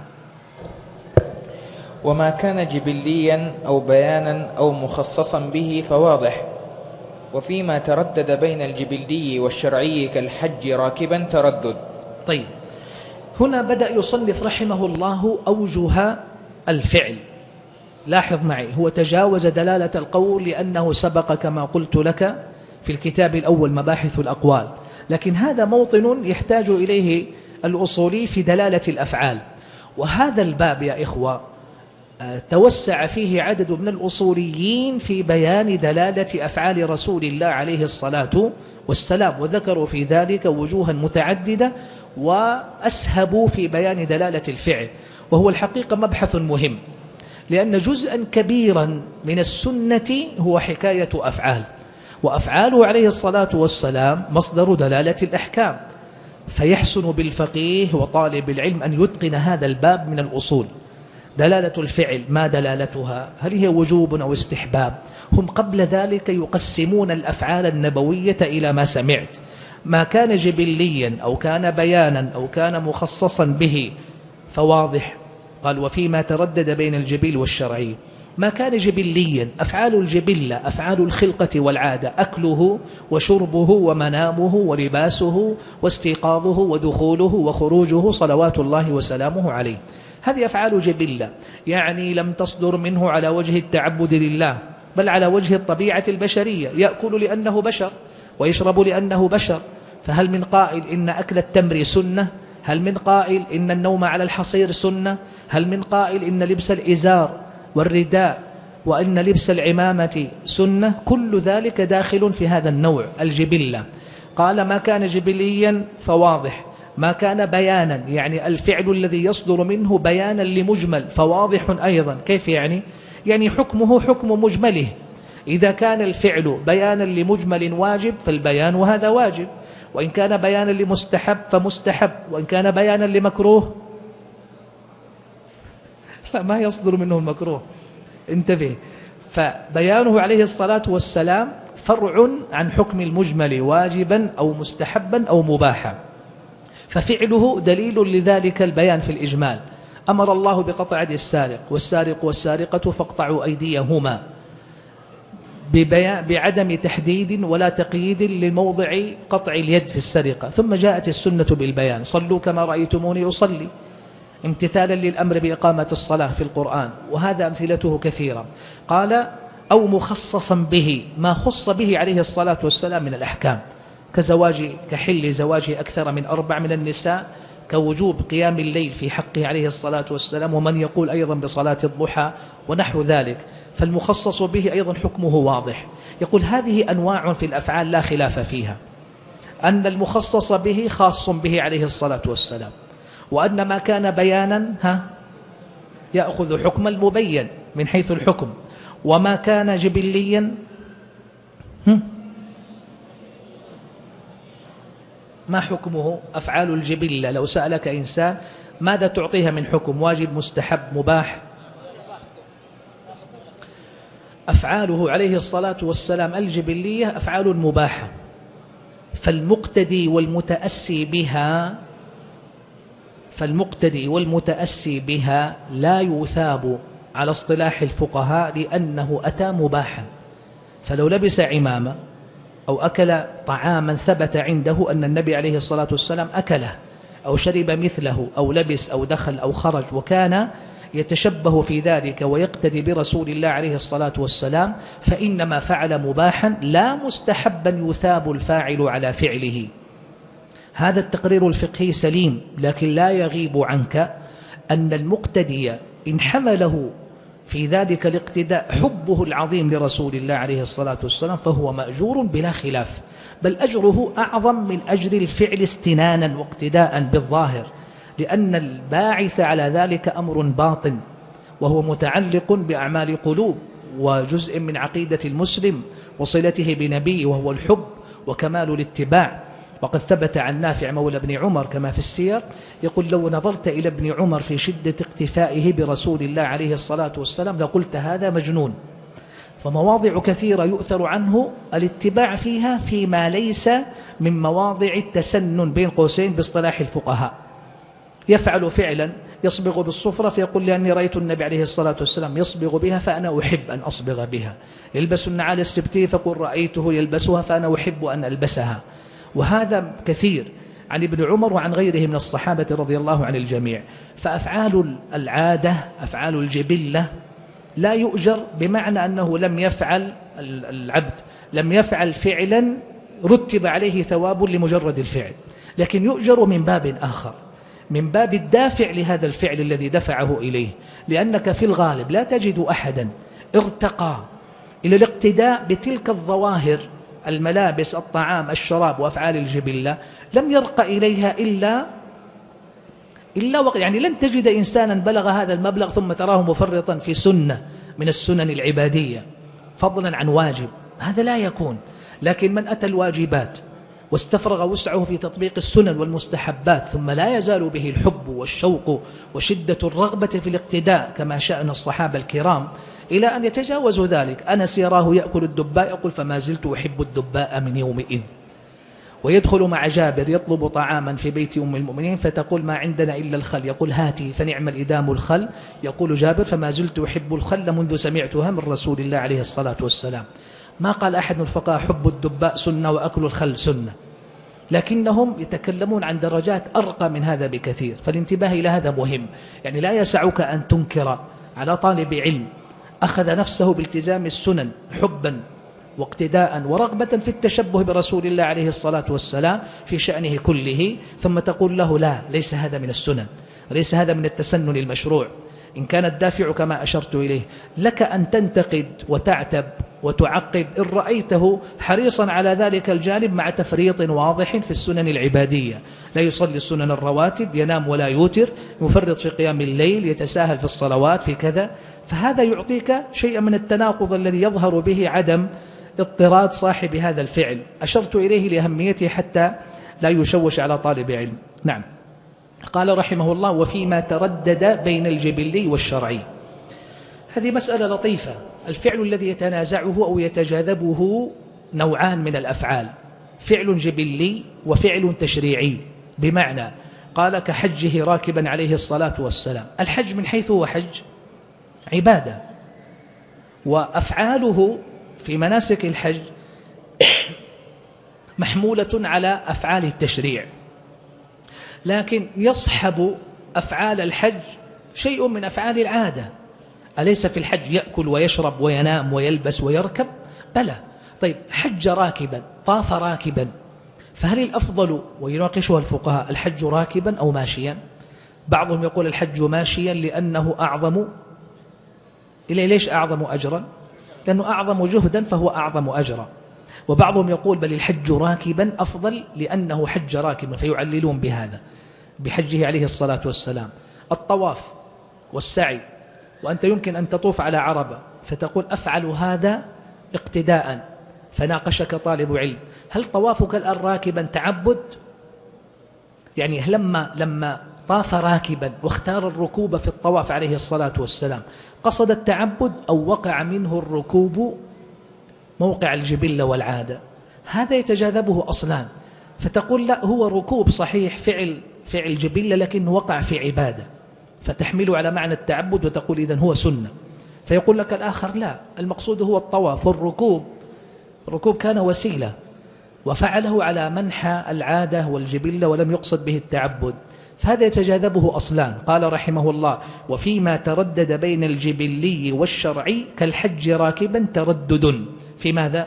وما كان جبليا أو بيانا أو مخصصا به فواضح، وفيما تردد بين الجبلي والشرعي كالحج راكبا تردد. طيب هنا بدأ يصنف رحمه الله أوجه الفعل. لاحظ معي، هو تجاوز دلالة القول لأنه سبق كما قلت لك في الكتاب الأول مباحث الأقوال، لكن هذا موطن يحتاج إليه الأصولي في دلالة الأفعال. وهذا الباب يا إخوة توسع فيه عدد من الأصوليين في بيان دلالة أفعال رسول الله عليه الصلاة والسلام، وذكروا في ذلك وجوها متعددة وأسهبوا في بيان دلالة الفعل، وهو الحقيقة مبحث مهم، لأن جزءا كبيرا من السنة هو حكاية أفعال، وأفعاله عليه الصلاة والسلام مصدر دلالة الأحكام، فيحسن بالفقيه وطالب العلم أن يتقن هذا الباب من الأصول. دلالة الفعل ما دلالتها؟ هل هي وجوب أو استحباب؟ هم قبل ذلك يقسمون الأفعال النبوية إلى ما سمعت، ما كان جبليا أو كان بيانا أو كان مخصصا به فواضح. قال وفيما تردد بين الجبل والشرعي. ما كان جبليا أفعال الجبلة أفعال الخلقة والعادة، أكله وشربه ومنامه ولباسه واستيقاظه ودخوله وخروجه صلوات الله وسلامه عليه، هذه أفعال جبلة، يعني لم تصدر منه على وجه التعبد لله بل على وجه الطبيعة البشرية، يأكل لأنه بشر ويشرب لأنه بشر. فهل من قائل إن أكل التمر سنة؟ هل من قائل إن النوم على الحصير سنة؟ هل من قائل إن لبس الإزار والرداء وإن لبس العمامة سنة؟ كل ذلك داخل في هذا النوع الجبلة. قال ما كان جبليا فواضح، ما كان بيانا يعني الفعل الذي يصدر منه بيانا لمجمل فواضح أيضا. كيف يعني؟ يعني حكمه حكم مجمله. إذا كان الفعل بيانا لمجمل واجب فالبيان وهذا واجب، وإن كان بيانا لمستحب فمستحب، وإن كان بيانا لمكروه ما يصدر منه المكروه. انتبه. فبيانه عليه الصلاة والسلام فرع عن حكم المجمل واجبا أو مستحبا أو مباحا، ففعله دليل لذلك البيان في الإجمال. أمر الله بقطع يد السارق والسارق والسارقة فاقطعوا أيديهما بعدم تحديد ولا تقييد لموضع قطع اليد في السرقة، ثم جاءت السنة بالبيان: صلوا كما رأيتموني أصلي، امتثالا للأمر بإقامة الصلاة في القرآن، وهذا أمثلته كثيرة. قال: أو مخصصا به، ما خص به عليه الصلاة والسلام من الأحكام، كحل زواج أكثر من 4 من النساء، كوجوب قيام الليل في حقه عليه الصلاة والسلام، ومن يقول أيضا بصلاة الضحى ونحو ذلك. فالمخصص به أيضا حكمه واضح. يقول: هذه أنواع في الأفعال لا خلاف فيها، أن المخصص به خاص به عليه الصلاة والسلام، وأن ما كان بيانا يأخذ حكم المبين من حيث الحكم، وما كان جبليا ما حكمه؟ أفعال الجبلة لو سألك إنسان ماذا تعطيها من حكم؟ واجب، مستحب، مباح؟ أفعاله عليه الصلاة والسلام الجبلية أفعال مباحة، فالمقتدي والمتأسي بها لا يثاب على اصطلاح الفقهاء لأنه أتى مباحا. فلو لبس عمامة أو أكل طعاما ثبت عنده أن النبي عليه الصلاة والسلام أكله أو شرب مثله أو لبس أو دخل أو خرج، وكان يتشبه في ذلك ويقتدي برسول الله عليه الصلاة والسلام، فإنما فعل مباحا لا مستحبا يثاب الفاعل على فعله. هذا التقرير الفقهي سليم، لكن لا يغيب عنك أن المقتدي إن حمله في ذلك الاقتداء حبه العظيم لرسول الله عليه الصلاة والسلام فهو مأجور بلا خلاف، بل أجره أعظم من أجر الفعل استنانا واقتداء بالظاهر، لأن الباعث على ذلك أمر باطن وهو متعلق بأعمال قلوب وجزء من عقيدة المسلم وصلته بنبيه، وهو الحب وكمال الاتباع. وقد ثبت عن نافع مولى ابن عمر كما في السير يقول: لو نظرت إلى ابن عمر في شدة اقتفائه برسول الله عليه الصلاة والسلام لقلت هذا مجنون. فمواضع كثيرة يؤثر عنه الاتباع فيها فيما ليس من مواضع التسنن بين قوسين باصطلاح الفقهاء. يفعل فعلا يصبغ بالصفرة فيقول: لأني رأيت النبي عليه الصلاة والسلام يصبغ بها فأنا أحب أن أصبغ بها. يلبس النعال السبتية فقل رأيته يلبسها فأنا أحب أن ألبسها. وهذا كثير عن ابن عمر وعن غيره من الصحابة رضي الله عن الجميع. فأفعال العادة أفعال الجبلة لا يؤجر، بمعنى أنه لم يفعل العبد لم يفعل فعلا رتب عليه ثواب لمجرد الفعل، لكن يؤجر من باب آخر، من باب الدافع لهذا الفعل الذي دفعه إليه. لأنك في الغالب لا تجد أحدا ارتقى إلى الاقتداء بتلك الظواهر، الملابس، الطعام، الشراب، وأفعال الجبلة، لم يرقى إليها إلا وقت، يعني لن تجد إنسانا بلغ هذا المبلغ ثم تراه مفرطا في سنة من السنن العبادية فضلا عن واجب، هذا لا يكون. لكن من أتى الواجبات واستفرغ وسعه في تطبيق السنن والمستحبات ثم لا يزال به الحب والشوق وشدة الرغبة في الاقتداء كما شأن الصحابة الكرام إلى أن يتجاوزوا ذلك. أنس يراه يأكل الدباء يقول: فما زلت أحب الدباء من يومئذ. ويدخل مع جابر يطلب طعاما في بيت أم المؤمنين فتقول: ما عندنا إلا الخل، يقول: هاتي، فنعم الإدام الخل. يقول جابر: فما زلت أحب الخل منذ سمعتها من رسول الله عليه الصلاة والسلام. ما قال أحد من الفقهاء حب الدباء سنة وأكل الخل سنة، لكنهم يتكلمون عن درجات أرقى من هذا بكثير. فالانتباه إلى هذا مهم، يعني لا يسعك أن تنكر على طالب علم أخذ نفسه بالتزام السنن حبا واقتداء ورغبة في التشبه برسول الله عليه الصلاة والسلام في شأنه كله، ثم تقول له: لا، ليس هذا من السنن، ليس هذا من التسنن المشروع، إن كان الدافع كما أشرت إليه، لك أن تنتقد وتعتب وتعقب إن رأيته حريصا على ذلك الجانب مع تفريط واضح في السنن العبادية، لا يصلي السنن الرواتب، ينام ولا يوتر، يفرط في قيام الليل، يتساهل في الصلوات، في كذا. فهذا يعطيك شيئا من التناقض الذي يظهر به عدم اضطراد صاحب هذا الفعل. أشرت إليه لأهميته حتى لا يشوش على طالب علم. نعم. قال رحمه الله: وفيما تردد بين الجبلي والشرعي. هذه مسألة لطيفة. الفعل الذي يتنازعه أو يتجاذبه نوعان من الأفعال: فعل جبلي وفعل تشريعي. بمعنى قال كحجه راكبا عليه الصلاة والسلام. الحج من حيث هو حج عبادة، وأفعاله في مناسك الحج محمولة على أفعال التشريع، لكن يصحب أفعال الحج شيء من أفعال العادة. أليس في الحج يأكل ويشرب وينام ويلبس ويركب؟ بلى. طيب، حج راكبا، طاف راكبا، فهل الأفضل، ويناقشها الفقهاء، الحج راكبا أو ماشيا؟ بعضهم يقول الحج ماشيا لأنه أعظم. ليش أعظم أجرا؟ لأنه أعظم جهدا فهو أعظم أجرا. وبعضهم يقول بل الحج راكبا أفضل لأنه حج راكبا، فيعللون بهذا بحجه عليه الصلاة والسلام. الطواف والسعي، وأنت يمكن أن تطوف على عربة فتقول أفعل هذا اقتداء، فناقشك طالب علم: هل طوافك الآن راكبا تعبد؟ يعني لما طاف راكبا واختار الركوب في الطواف عليه الصلاة والسلام، قصد التعبد أو وقع منه الركوب موقع الجبلة والعادة؟ هذا يتجاذبه أصلان. فتقول لا، هو ركوب صحيح، فعل جبلة، لكن وقع في عبادة، فتحمله على معنى التعبد وتقول إذن هو سنة. فيقول لك الآخر لا، المقصود هو الطواف، الركوب كان وسيلة وفعله على منحى العادة والجبلة ولم يقصد به التعبد. فهذا يتجاذبه أصلان. قال رحمه الله: وفيما تردد بين الجبلي والشرعي كالحج راكبا تردد. في ماذا؟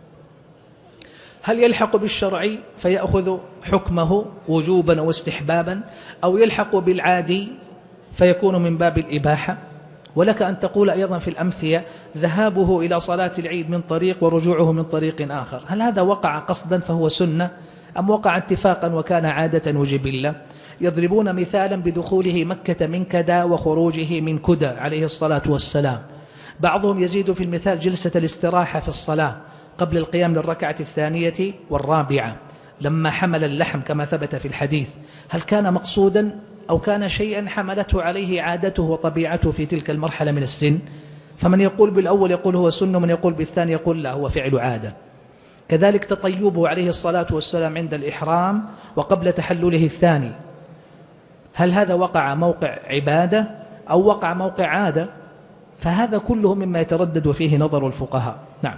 هل يلحق بالشرعي فيأخذ حكمه وجوبا واستحبابا، أو يلحق بالعادي فيكون من باب الإباحة؟ ولك أن تقول أيضا في الأمثلة: ذهابه إلى صلاة العيد من طريق ورجوعه من طريق آخر، هل هذا وقع قصدا فهو سنة، أم وقع اتفاقا وكان عادة وجبلة؟ يضربون مثالا بدخوله مكة من كدا وخروجه من كدا عليه الصلاة والسلام. بعضهم يزيد في المثال جلسة الاستراحة في الصلاة قبل القيام للركعة الثانية والرابعة لما حمل اللحم كما ثبت في الحديث، هل كان مقصودا أو كان شيئا حملته عليه عادته وطبيعته في تلك المرحلة من السن؟ فمن يقول بالأول يقول هو سنة، ومن يقول بالثاني يقول لا، هو فعل عادة. كذلك تطيبه عليه الصلاة والسلام عند الإحرام وقبل تحلله الثاني، هل هذا وقع موقع عبادة أو وقع موقع عادة؟ فهذا كله مما يتردد فيه نظر الفقهاء. نعم.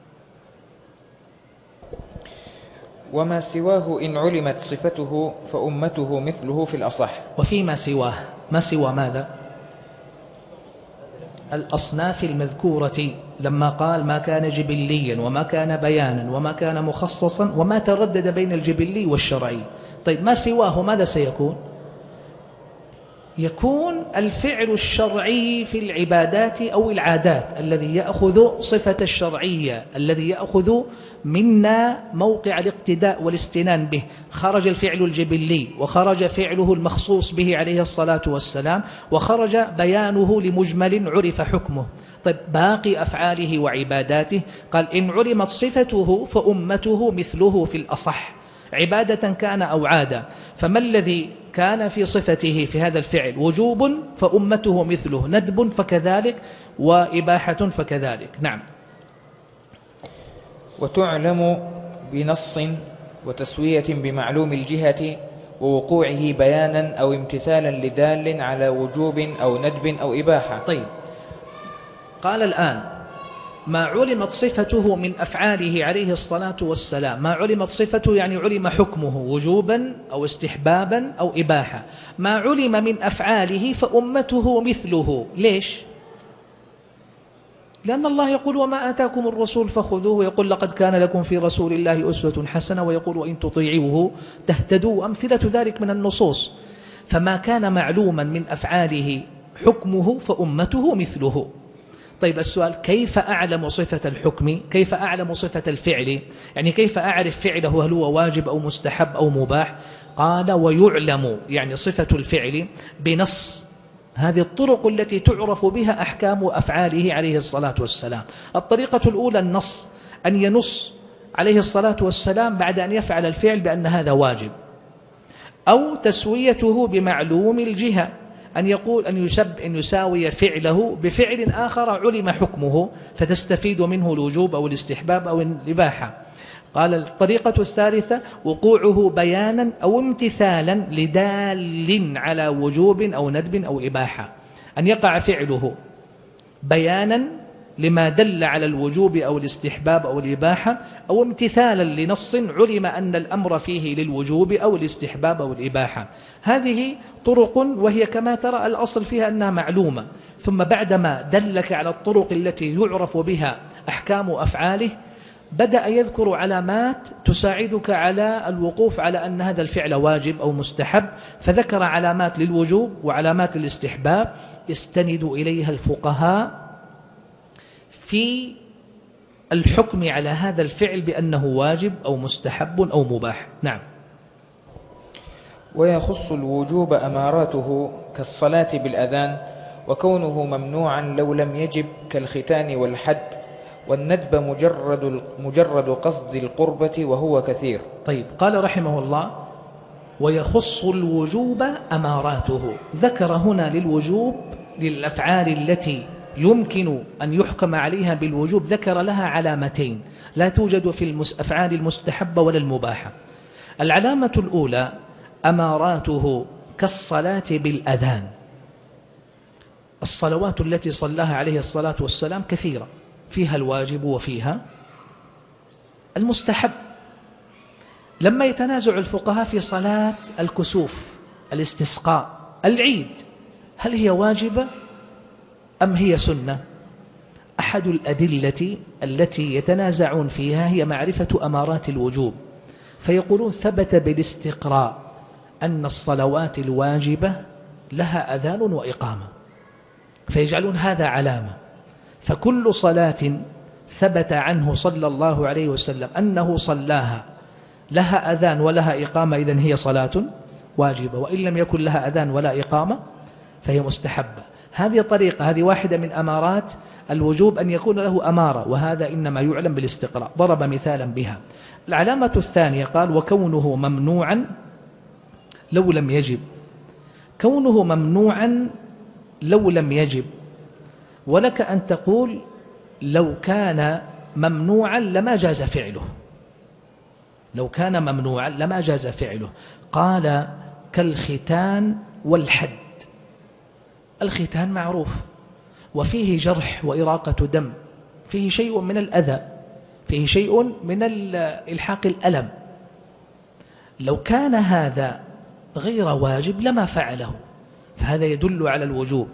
وما سواه إن علمت صفته فأمته مثله في الأصح. وفيما سواه، ما سوى ماذا؟ الأصناف المذكورة، لما قال ما كان جبليا وما كان بيانا وما كان مخصصا وما تردد بين الجبلي والشرعي. طيب، ما سواه ماذا سيكون؟ يكون الفعل الشرعي في العبادات أو العادات الذي يأخذ صفة الشرعية، الذي يأخذ منا موقع الاقتداء والاستنان به. خرج الفعل الجبلي وخرج فعله المخصوص به عليه الصلاة والسلام، وخرج بيانه لمجمل عرف حكمه. طيب، باقي أفعاله وعباداته قال إن علمت صفته فأمته مثله في الأصح، عبادة كان أو عادة. فما الذي كان في صفته في هذا الفعل وجوب فأمته مثله، ندب فكذلك، وإباحة فكذلك. نعم. وتعلم بنص وتسوية بمعلوم الجهة ووقوعه بيانا أو امتثالا لدال على وجوب أو ندب أو إباحة. طيب، قال الآن ما علمت صفته من أفعاله عليه الصلاة والسلام. ما علمت صفته يعني علم حكمه وجوبا أو استحبابا أو إباحة. ما علم من أفعاله فأمته مثله. ليش؟ لأن الله يقول وما آتاكم الرسول فخذوه، ويقول لقد كان لكم في رسول الله أسوة حسنة، ويقول وإن تطيعوه تهتدوا، أمثلة ذلك من النصوص. فما كان معلوما من أفعاله حكمه فأمته مثله. طيب السؤال: كيف أعلم صفة الحكم؟ كيف أعلم صفة الفعل؟ يعني كيف أعرف فعله هل هو واجب أو مستحب أو مباح؟ قال: ويعلم يعني صفة الفعل بنص. هذه الطرق التي تعرف بها أحكام أفعاله عليه الصلاة والسلام. الطريقة الأولى النص، أن ينص عليه الصلاة والسلام بعد أن يفعل الفعل بأن هذا واجب، أو تسويته بمعلوم الجهة، أن يقول أن يساوي فعله بفعل آخر علم حكمه فتستفيد منه الوجوب أو الاستحباب أو الإباحة. قال: الطريقة الثالثة وقوعه بيانا أو امتثالا لدال على وجوب أو ندب أو إباحة، أن يقع فعله بيانا لما دل على الوجوب أو الاستحباب أو الإباحة، أو امتثالا لنص علم أن الأمر فيه للوجوب أو الاستحباب أو الإباحة. هذه طرق، وهي كما ترى الأصل فيها أنها معلومة. ثم بعدما دلك على الطرق التي يعرف بها أحكام أفعاله، بدأ يذكر علامات تساعدك على الوقوف على أن هذا الفعل واجب أو مستحب، فذكر علامات للوجوب وعلامات الاستحباب يستند إليها الفقهاء في الحكم على هذا الفعل بأنه واجب أو مستحب أو مباح. نعم. ويخص الوجوب أماراته كالصلاة بالأذان، وكونه ممنوعا لو لم يجب كالختان والحد، والندب مجرد قصد القربة وهو كثير. طيب، قال رحمه الله: ويخص الوجوب أماراته. ذكر هنا للوجوب للأفعال التي يمكن أن يحكم عليها بالوجوب، ذكر لها علامتين لا توجد في الأفعال المستحبة ولا المباحة. العلامة الأولى أماراته كالصلاة بالأذان. الصلوات التي صلاها عليه الصلاة والسلام كثيرة، فيها الواجب وفيها المستحب. لما يتنازع الفقهاء في صلاة الكسوف، الاستسقاء، العيد، هل هي واجبة أم هي سنة؟ أحد الأدلة التي يتنازعون فيها هي معرفة أمارات الوجوب، فيقولون ثبت بالاستقراء أن الصلوات الواجبة لها أذان وإقامة، فيجعلون هذا علامة. فكل صلاة ثبت عنه صلى الله عليه وسلم أنه صلاها لها أذان ولها إقامة، إذن هي صلاة واجبة، وإن لم يكن لها أذان ولا إقامة فهي مستحبة. هذه طريقة، هذه واحدة من أمارات الوجوب أن يكون له أمارة، وهذا إنما يعلم بالاستقراء. ضرب مثالا بها. العلامة الثانية قال: وكونه ممنوعا لو لم يجب. كونه ممنوعا لو لم يجب، ولك أن تقول لو كان ممنوعا لما جاز فعله، لو كان ممنوعا لما جاز فعله. قال: كالختان والحد. الختان معروف، وفيه جرح وإراقة دم، فيه شيء من الأذى، فيه شيء من إلحاق الألم. لو كان هذا غير واجب لما فعله، فهذا يدل على الوجوب.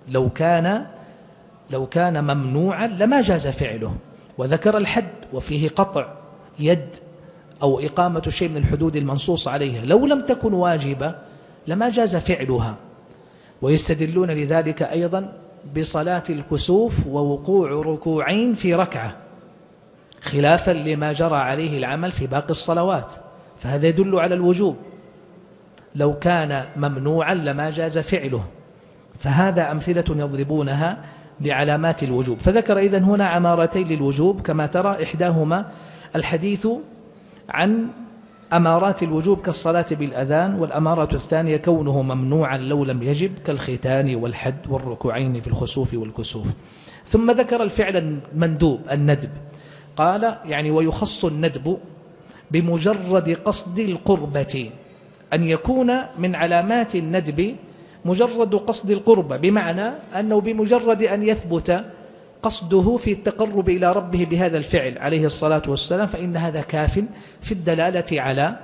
لو كان ممنوعا لما جاز فعله. وذكر الحد، وفيه قطع يد أو إقامة شيء من الحدود المنصوص عليها، لو لم تكن واجبة لما جاز فعلها. ويستدلون لذلك أيضا بصلاة الكسوف ووقوع ركوعين في ركعة، خلافا لما جرى عليه العمل في باقي الصلوات، فهذا يدل على الوجوب. لو كان ممنوعا لما جاز فعله. فهذا أمثلة يضربونها بعلامات الوجوب. فذكر إذن هنا عمارتين للوجوب كما ترى، إحداهما الحديث عن أمارات الوجوب كالصلاة بالأذان، والأمارة الثانية كونه ممنوعا لو لم يجب كالختان والحد والركوعين في الخسوف والكسوف. ثم ذكر الفعل المندوب الندب. قال: يعني ويخص الندب بمجرد قصد القربة، أن يكون من علامات الندب مجرد قصد القربة، بمعنى أنه بمجرد أن يثبت قصده في التقرب إلى ربه بهذا الفعل عليه الصلاة والسلام، فإن هذا كاف في الدلالة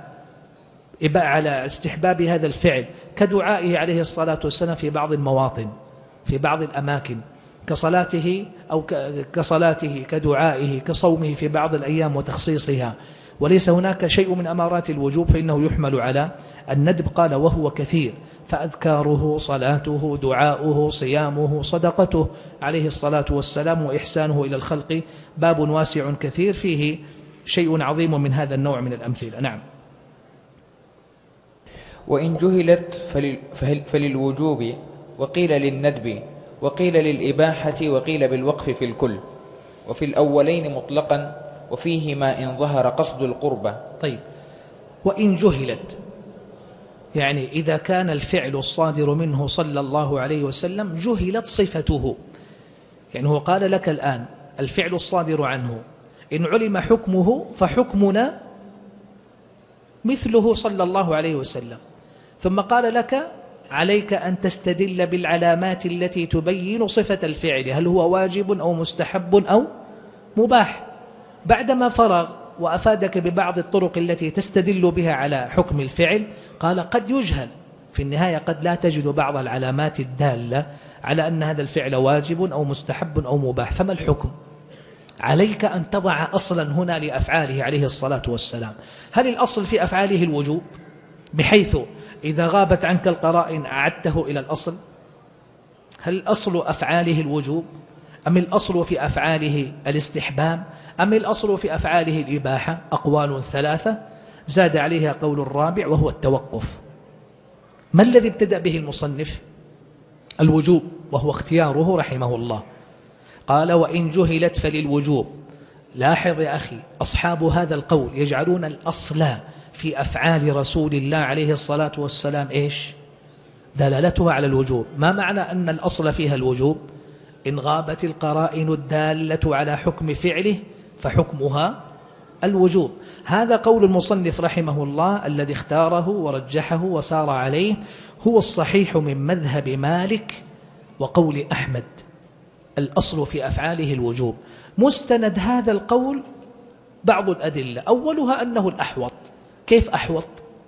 على استحباب هذا الفعل، كدعائه عليه الصلاة والسلام في بعض المواطن في بعض الأماكن، كصلاته أو كصلاته كدعائه، كصومه في بعض الأيام وتخصيصها. وليس هناك شيء من أمارات الوجوب فإنه يحمل على الندب. قال: وهو كثير. فأذكاره، صلاته، دعاؤه، صيامه، صدقته عليه الصلاة والسلام، وإحسانه إلى الخلق باب واسع كثير فيه شيء عظيم من هذا النوع من الأمثلة. نعم. وإن جهلت فللوجوب، وقيل للندب، وقيل للإباحة، وقيل بالوقف في الكل، وفي الأولين مطلقا، وفيهما إن ظهر قصد القربة. طيب، وإن جهلت يعني إذا كان الفعل الصادر منه صلى الله عليه وسلم جهلت صفته، يعني هو قال لك الآن الفعل الصادر عنه إن علم حكمه فحكمنا مثله صلى الله عليه وسلم، ثم قال لك عليك أن تستدل بالعلامات التي تبين صفة الفعل، هل هو واجب أو مستحب أو مباح. بعدما فرغ وأفادك ببعض الطرق التي تستدل بها على حكم الفعل، قال قد يجهل في النهاية، قد لا تجد بعض العلامات الدالة على أن هذا الفعل واجب أو مستحب أو مباح، فما الحكم؟ عليك أن تضع أصلا هنا لأفعاله عليه الصلاة والسلام. هل الأصل في أفعاله الوجوب بحيث إذا غابت عنك القرائن أعدته إلى الأصل؟ هل الأصل أفعاله الوجوب، أم الأصل في أفعاله الاستحباب، أم الأصل في أفعاله الإباحة؟ أقوال ثلاثة زاد عليها قول الرابع وهو التوقف. ما الذي ابتدأ به المصنف؟ الوجوب، وهو اختياره رحمه الله. قال وإن جهلت فللوجوب. لاحظ يا أخي، أصحاب هذا القول يجعلون الأصل في أفعال رسول الله عليه الصلاة والسلام إيش؟ دلالتها على الوجوب. ما معنى أن الأصل فيها الوجوب؟ إن غابت القرائن الدالة على حكم فعله فحكمها الوجوب. هذا قول المصنف رحمه الله الذي اختاره ورجحه وسار عليه، هو الصحيح من مذهب مالك وقول أحمد. الأصل في أفعاله الوجوب. مستند هذا القول بعض الأدلة، أولها أنه الأحوط. كيف أحوط؟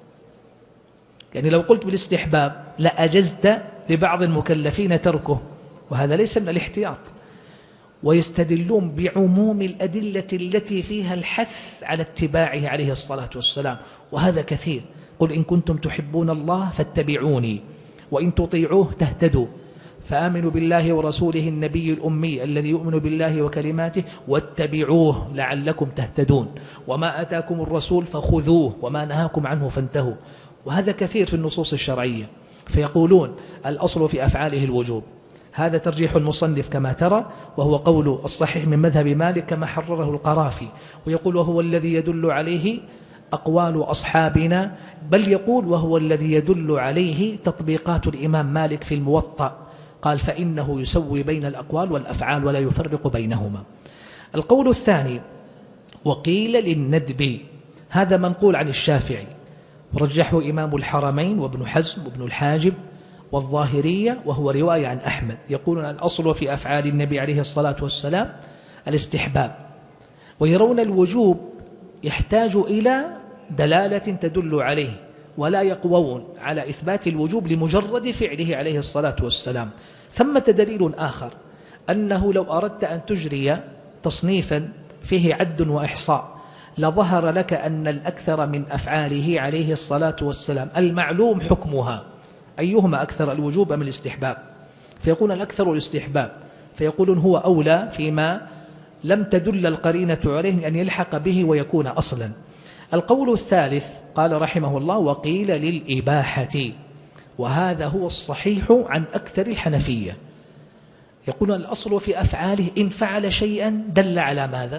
يعني لو قلت بالاستحباب لأجزت لبعض المكلفين تركه، وهذا ليس من الاحتياط. ويستدلون بعموم الأدلة التي فيها الحث على اتباعه عليه الصلاة والسلام، وهذا كثير. قل إن كنتم تحبون الله فاتبعوني وإن تطيعوه تهتدوا، فآمنوا بالله ورسوله النبي الأمي الذي يؤمن بالله وكلماته واتبعوه لعلكم تهتدون، وما أتاكم الرسول فخذوه وما نهاكم عنه فانتهوا. وهذا كثير في النصوص الشرعية. فيقولون الأصل في أفعاله الوجوب. هذا ترجيح المصنف كما ترى، وهو قول الصحيح من مذهب مالك كما حرره القرافي. ويقول وهو الذي يدل عليه أقوال أصحابنا، بل يقول وهو الذي يدل عليه تطبيقات الإمام مالك في الموطأ. قال فإنه يسوي بين الأقوال والأفعال ولا يفرق بينهما. القول الثاني وقيل للندب، هذا منقول عن الشافعي، ورجحه إمام الحرمين وابن حزم وابن الحاجب والظاهرية، وهو رواية عن أحمد. يقولون الأصل في أفعال النبي عليه الصلاة والسلام الاستحباب، ويرون الوجوب يحتاج إلى دلالة تدل عليه، ولا يقوون على إثبات الوجوب لمجرد فعله عليه الصلاة والسلام. ثم دليل آخر، أنه لو أردت أن تجري تصنيفا فيه عد وإحصاء لظهر لك أن الأكثر من أفعاله عليه الصلاة والسلام المعلوم حكمها أيهما أكثر، الوجوب أم الاستحباب؟ فيقول الأكثر الاستحباب، فيقولون هو أولى فيما لم تدل القرينة عليه أن يلحق به ويكون أصلا. القول الثالث قال رحمه الله وقيل للإباحة، وهذا هو الصحيح عن أكثر الحنفية. يقولون الأصل في أفعاله إن فعل شيئا دل على ماذا؟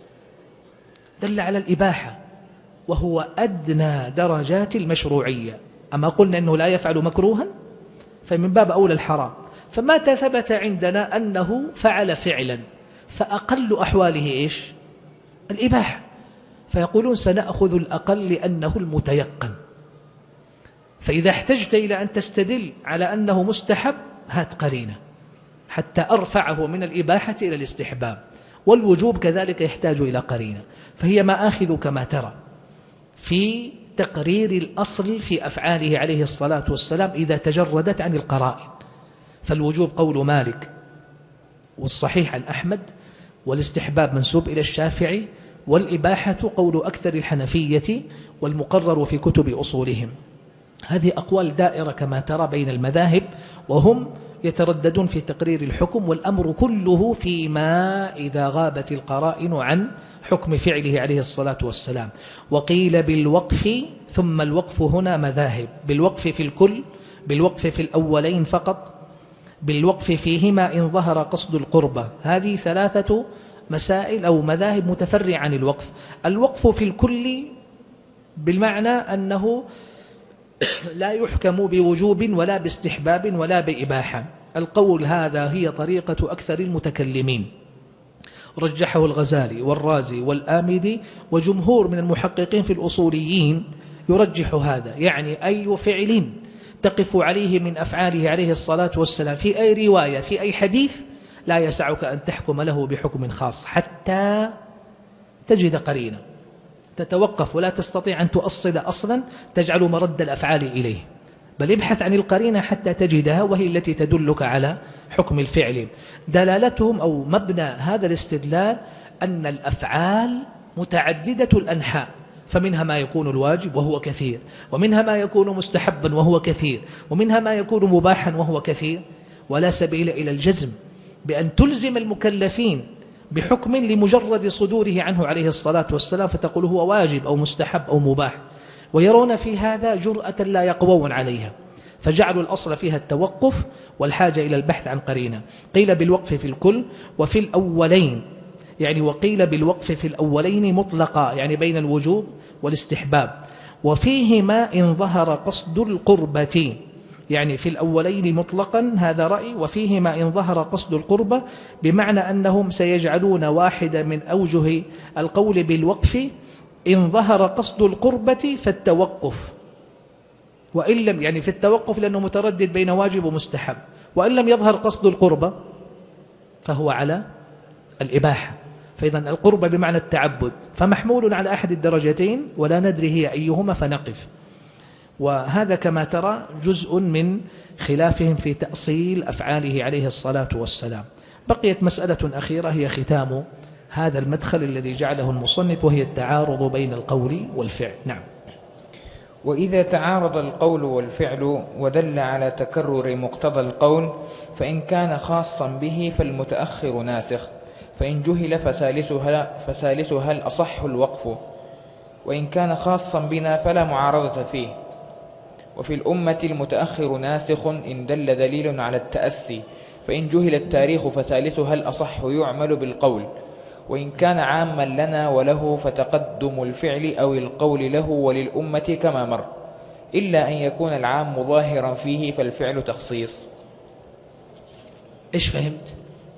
دل على الإباحة، وهو أدنى درجات المشروعية. أما قلنا أنه لا يفعل مكروها فمن باب أولى الحرام. فمتى ثبت عندنا أنه فعل فعلا فأقل أحواله إيش؟ الإباحة. فيقولون سنأخذ الأقل لأنه المتيقن. فإذا احتجت إلى أن تستدل على أنه مستحب هات قرينة حتى أرفعه من الإباحة إلى الاستحباب. والوجوب كذلك يحتاج إلى قرينة. فهي مآخذ كما ترى في تقرير الأصل في أفعاله عليه الصلاة والسلام إذا تجردت عن القرائن. فالوجوب قول مالك، والصحيح عن أحمد، والاستحباب منسوب إلى الشافعي، والإباحة قول أكثر الحنفية والمقرر في كتب أصولهم. هذه أقوال دائرة كما ترى بين المذاهب، وهم يترددون في تقرير الحكم، والأمر كله فيما إذا غابت القرائن عن حكم فعله عليه الصلاة والسلام. وقيل بالوقف، ثم الوقف هنا مذاهب: بالوقف في الكل، بالوقف في الأولين فقط، بالوقف فيهما إن ظهر قصد القربة. هذه ثلاثة مسائل أو مذاهب متفرعة عن الوقف. الوقف في الكل بالمعنى أنه لا يحكم بوجوب ولا باستحباب ولا بإباحة. القول هذا هي طريقة أكثر المتكلمين، رجحه الغزالي والرازي والآمدي وجمهور من المحققين في الأصوليين يرجح هذا. يعني أي فعل تقف عليه من أفعاله عليه الصلاة والسلام في أي رواية في أي حديث لا يسعك أن تحكم له بحكم خاص حتى تجد قرينة تتوقف، ولا تستطيع أن تؤصل أصلا تجعل مرد الأفعال إليه، بل ابحث عن القرينة حتى تجدها، وهي التي تدلك على حكم الفعل. دلالتهم أو مبنى هذا الاستدلال أن الأفعال متعددة الأنحاء، فمنها ما يكون الواجب وهو كثير، ومنها ما يكون مستحبا وهو كثير، ومنها ما يكون مباحا وهو كثير. ولا سبيل إلى الجزم بأن تلزم المكلفين بحكم لمجرد صدوره عنه عليه الصلاة والسلام فتقول هو واجب أو مستحب أو مباح، ويرون في هذا جرأة لا يقوون عليها، فجعلوا الأصل فيها التوقف والحاجة إلى البحث عن قرينة. قيل بالوقف في الكل وفي الأولين، يعني وقيل بالوقف في الأولين مطلقا، يعني بين الوجوب والاستحباب، وفيهما إن ظهر قصد القربة، يعني في الأولين مطلقا هذا رأي، وفيهما إن ظهر قصد القربة، بمعنى أنهم سيجعلون واحدة من أوجه القول بالوقف إن ظهر قصد القربة فالتوقف، وإن لم، يعني في التوقف لأنه متردد بين واجب ومستحب، وإن لم يظهر قصد القربة فهو على الإباحة. فإذا القربة بمعنى التعبد، فمحمول على أحد الدرجتين ولا ندري هي أيهما فنقف. وهذا كما ترى جزء من خلافهم في تأصيل أفعاله عليه الصلاة والسلام. بقيت مسألة أخيرة هي ختام هذا المدخل الذي جعله المصنف، وهي التعارض بين القول والفعل. نعم. وإذا تعارض القول والفعل ودل على تكرر مقتضى القول، فإن كان خاصا به فالمتأخر ناسخ، فإن جهل فثالثها الأصح الوقف، وإن كان خاصا بنا فلا معارضة فيه. وفي الأمة المتأخر ناسخ إن دل دليل على التأسي، فإن جهل التاريخ فثالثها الأصح يعمل بالقول، وإن كان عاما لنا وله فتقدم الفعل أو القول له وللأمة كما مر، إلا أن يكون العام ظاهرا فيه فالفعل تخصيص. إيش فهمت؟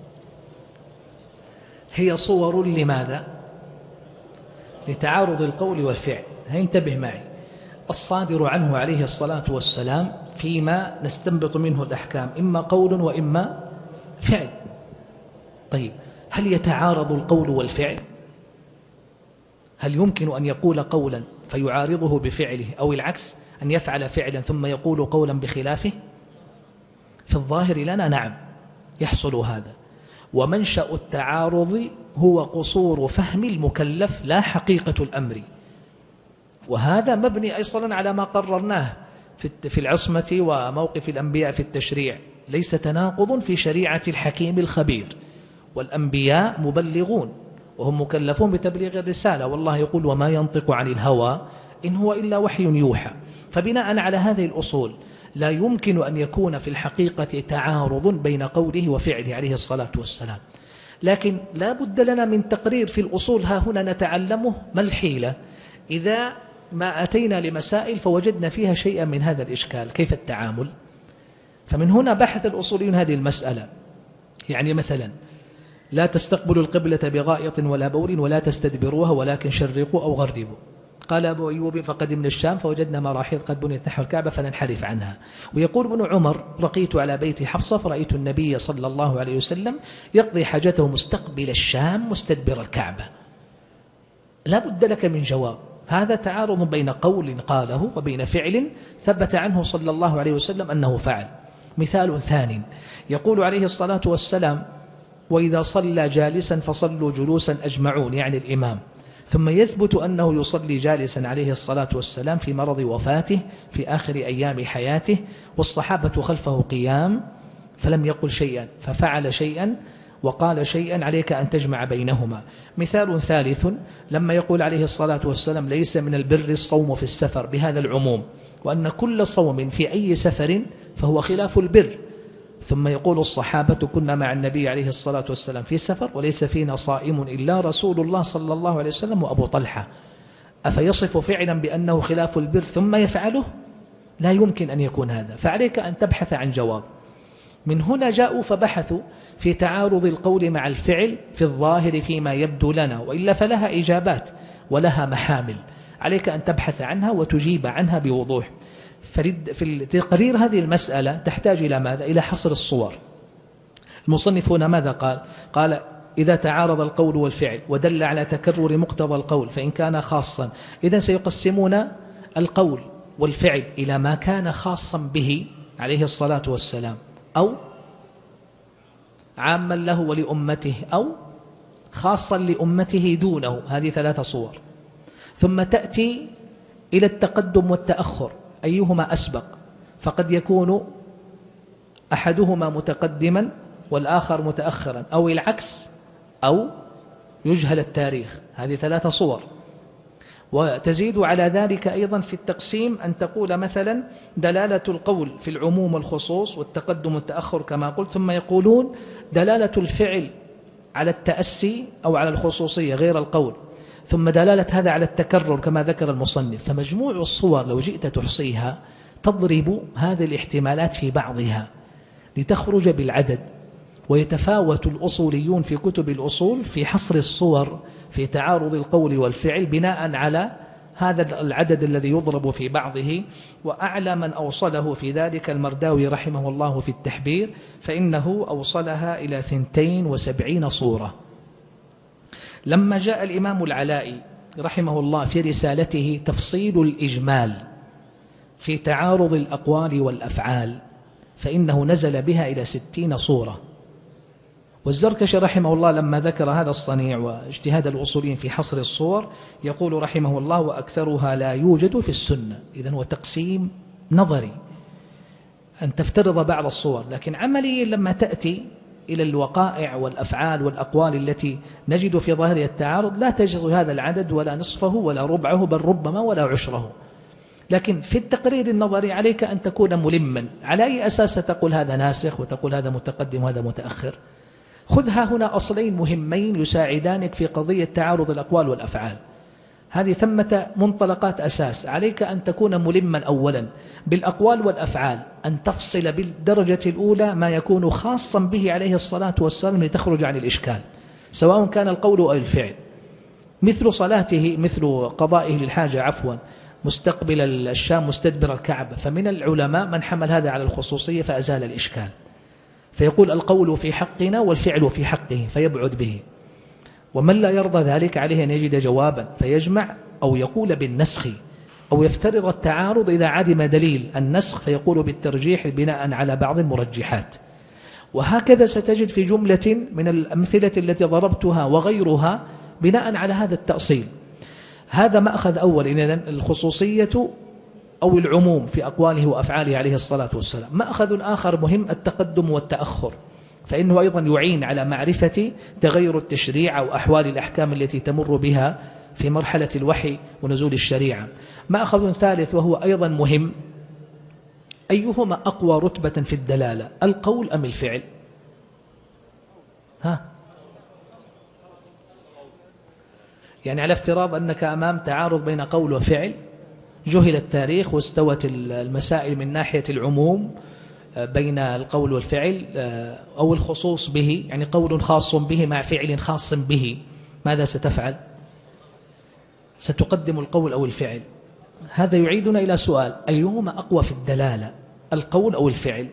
هي صور لماذا؟ لتعارض القول والفعل. انتبه معي، الصادر عنه عليه الصلاة والسلام فيما نستنبط منه الأحكام إما قول وإما فعل. طيب، هل يتعارض القول والفعل؟ هل يمكن أن يقول قولا فيعارضه بفعله، أو العكس أن يفعل فعلا ثم يقول قولا بخلافه؟ في الظاهر لنا نعم يحصل هذا، ومنشأ التعارض هو قصور فهم المكلف لا حقيقة الأمر، وهذا مبني أيضا على ما قررناه في العصمة وموقف الأنبياء في التشريع. ليس تناقض في شريعة الحكيم الخبير، والأنبياء مبلغون وهم مكلفون بتبليغ الرسالة، والله يقول وما ينطق عن الهوى إن هو إلا وحي يوحى. فبناء على هذه الأصول لا يمكن أن يكون في الحقيقة تعارض بين قوله وفعله عليه الصلاة والسلام، لكن لا بد لنا من تقرير في الأصول ها هنا نتعلمه. ما الحيلة إذا ما أتينا لمسائل فوجدنا فيها شيئا من هذا الإشكال؟ كيف التعامل؟ فمن هنا بحث الأصوليون هذه المسألة. يعني مثلا لا تستقبلوا القبلة بغائط ولا بول ولا تستدبروها ولكن شرقوا أو غربوا. قال أبو أيوب فقدمنا الشام فوجدنا مراحيض قد بنيت نحو الكعبة فننحرف عنها. ويقول ابن عمر رقيت على بيت حفصة فرأيت النبي صلى الله عليه وسلم يقضي حاجته مستقبل الشام مستدبر الكعبة. لا بد لك من جواب. هذا تعارض بين قول قاله وبين فعل ثبت عنه صلى الله عليه وسلم أنه فعل. مثال ثاني، يقول عليه الصلاة والسلام وإذا صلى جالسا فصلوا جلوسا أجمعون، يعني الإمام، ثم يثبت أنه يصلي جالسا عليه الصلاة والسلام في مرض وفاته في آخر أيام حياته، والصحابة خلفه قيام، فلم يقل شيئا ففعل شيئا وقال شيئا، عليك أن تجمع بينهما. مثال ثالث، لما يقول عليه الصلاة والسلام ليس من البر الصوم في السفر بهذا العموم، وأن كل صوم في أي سفر فهو خلاف البر، ثم يقول الصحابة كنا مع النبي عليه الصلاة والسلام في سفر وليس فينا صائم إلا رسول الله صلى الله عليه وسلم وأبو طلحة، أفيصف فعلا بأنه خلاف البر ثم يفعله؟ لا يمكن أن يكون هذا، فعليك أن تبحث عن جواب. من هنا جاءوا فبحثوا في تعارض القول مع الفعل في الظاهر فيما يبدو لنا، وإلا فلها إجابات ولها محامل، عليك أن تبحث عنها وتجيب عنها بوضوح. في تقرير هذه المسألة تحتاج إلى ماذا؟ إلى حصر الصور. المصنف هنا ماذا قال؟ قال إذا تعارض القول والفعل ودل على تكرر مقتضى القول فإن كان خاصا، إذن سيقسمون القول والفعل إلى ما كان خاصا به عليه الصلاة والسلام، أو عاما له ولأمته، أو خاصا لأمته دونه، هذه 3 صور. ثم تأتي إلى التقدم والتأخر، أيهما أسبق، فقد يكون أحدهما متقدما والآخر متأخرا، أو العكس، أو يجهل التاريخ، هذه 3 صور. وتزيد على ذلك أيضا في التقسيم أن تقول مثلا دلالة القول في العموم والخصوص والتقدم والتأخر كما قلت، ثم يقولون دلالة الفعل على التأسي أو على الخصوصية غير القول، ثم دلالة هذا على التكرر كما ذكر المصنف. فمجموع الصور لو جئت تحصيها تضرب هذه الاحتمالات في بعضها لتخرج بالعدد. ويتفاوت الأصوليون في كتب الأصول في حصر الصور في تعارض القول والفعل بناء على هذا العدد الذي يضرب في بعضه. وأعلى من أوصله في ذلك المرداوي رحمه الله في التحبير، فإنه أوصلها إلى 72 صورة. لما جاء الإمام العلائي رحمه الله في رسالته تفصيل الإجمال في تعارض الأقوال والأفعال، فإنه نزل بها إلى 60 صورة. والزركشي رحمه الله لما ذكر هذا الصنيع واجتهاد الأصوليين في حصر الصور يقول رحمه الله وأكثرها لا يوجد في السنة. إذن هو تقسيم نظري أن تفترض بعض الصور، لكن عمليا لما تأتي إلى الوقائع والأفعال والأقوال التي نجد في ظاهرها التعارض لا تجد هذا العدد ولا نصفه ولا ربعه، بل ربما ولا عشره. لكن في التقرير النظري عليك أن تكون ملما. على أي أساس تقول هذا ناسخ وتقول هذا متقدم وهذا متأخر؟ خذها هنا أصلين مهمين يساعدانك في قضية تعارض الأقوال والأفعال. هذه ثمة منطلقات أساس، عليك أن تكون ملما أولا بالأقوال والأفعال، أن تفصل بالدرجة الأولى ما يكون خاصا به عليه الصلاة والسلام لتخرج عن الإشكال، سواء كان القول أو الفعل، مثل صلاته، مثل قضائه للحاجة مستقبل الشام مستدبر الكعبة. فمن العلماء من حمل هذا على الخصوصية فأزال الإشكال، فيقول القول في حقنا والفعل في حقه فيبعد به. ومن لا يرضى ذلك عليه أن يجد جوابا فيجمع، أو يقول بالنسخ، أو يفترض التعارض إذا عدم دليل النسخ فيقول بالترجيح بناء على بعض المرجحات. وهكذا ستجد في جملة من الأمثلة التي ضربتها وغيرها بناء على هذا التأصيل. هذا مأخذ أول، إذن الخصوصية أو العموم في أقواله وأفعاله عليه الصلاة والسلام. مأخذ آخر مهم التقدم والتأخر، فإنه أيضا يعين على معرفة تغير التشريع أو أحوال الأحكام التي تمر بها في مرحلة الوحي ونزول الشريعة. مأخذ ثالث وهو أيضا مهم، أيهما أقوى رتبة في الدلالة، القول أم الفعل؟ يعني على افتراض أنك أمام تعارض بين قول وفعل، جهل التاريخ واستوت المسائل من ناحية العموم بين القول والفعل أو الخصوص به، يعني قول خاص به مع فعل خاص به، ماذا ستفعل؟ ستقدم القول أو الفعل. هذا يعيدنا إلى سؤال، أيهما أقوى في الدلالة، القول أو الفعل؟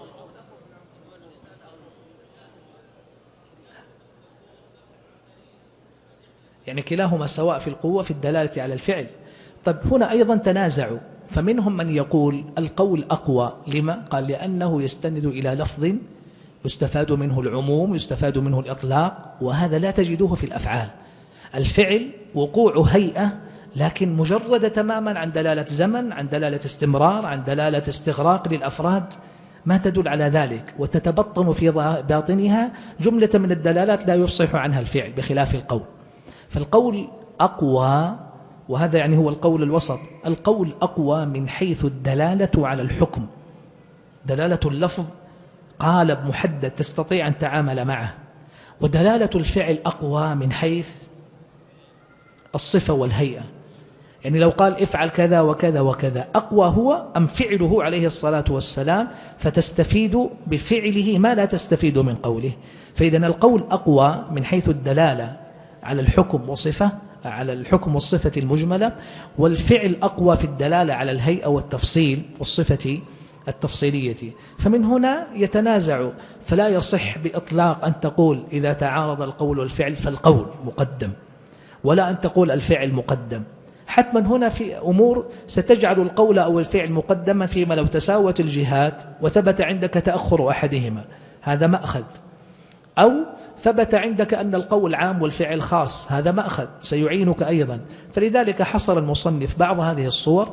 يعني كلاهما سواء في القوة في الدلالة على الفعل. طب هنا أيضا تنازعوا، فمنهم من يقول القول أقوى. لما؟ قال لأنه يستند إلى لفظ يستفاد منه العموم، يستفاد منه الإطلاق، وهذا لا تجدوه في الأفعال. الفعل وقوع هيئة لكن مجردة تماما عن دلالة زمن، عن دلالة استمرار، عن دلالة استغراق للأفراد، ما تدل على ذلك، وتتبطن في باطنها جملة من الدلالات لا يفصح عنها الفعل بخلاف القول. فالقول أقوى، وهذا يعني هو القول الوسط. القول أقوى من حيث الدلالة على الحكم، دلالة اللفظ قالب محدد تستطيع أن تعامل معه، ودلالة الفعل أقوى من حيث الصفة والهيئة. يعني لو قال افعل كذا وكذا وكذا، أقوى هو أم فعله عليه الصلاة والسلام، فتستفيد بفعله ما لا تستفيد من قوله. فإذا القول أقوى من حيث الدلالة على الحكم والصفة، على الحكم والصفة المجملة، والفعل أقوى في الدلالة على الهيئة والتفصيل والصفة التفصيلية. فمن هنا يتنازع، فلا يصح بإطلاق أن تقول إذا تعارض القول والفعل فالقول مقدم، ولا أن تقول الفعل مقدم. حتما هنا في أمور ستجعل القول أو الفعل مقدما فيما لو تساوت الجهات وثبت عندك تأخر أحدهما، هذا مأخذ. أو ثبت عندك أن القول عام والفعل خاص، هذا مأخذ سيعينك أيضا. فلذلك حصر المصنف بعض هذه الصور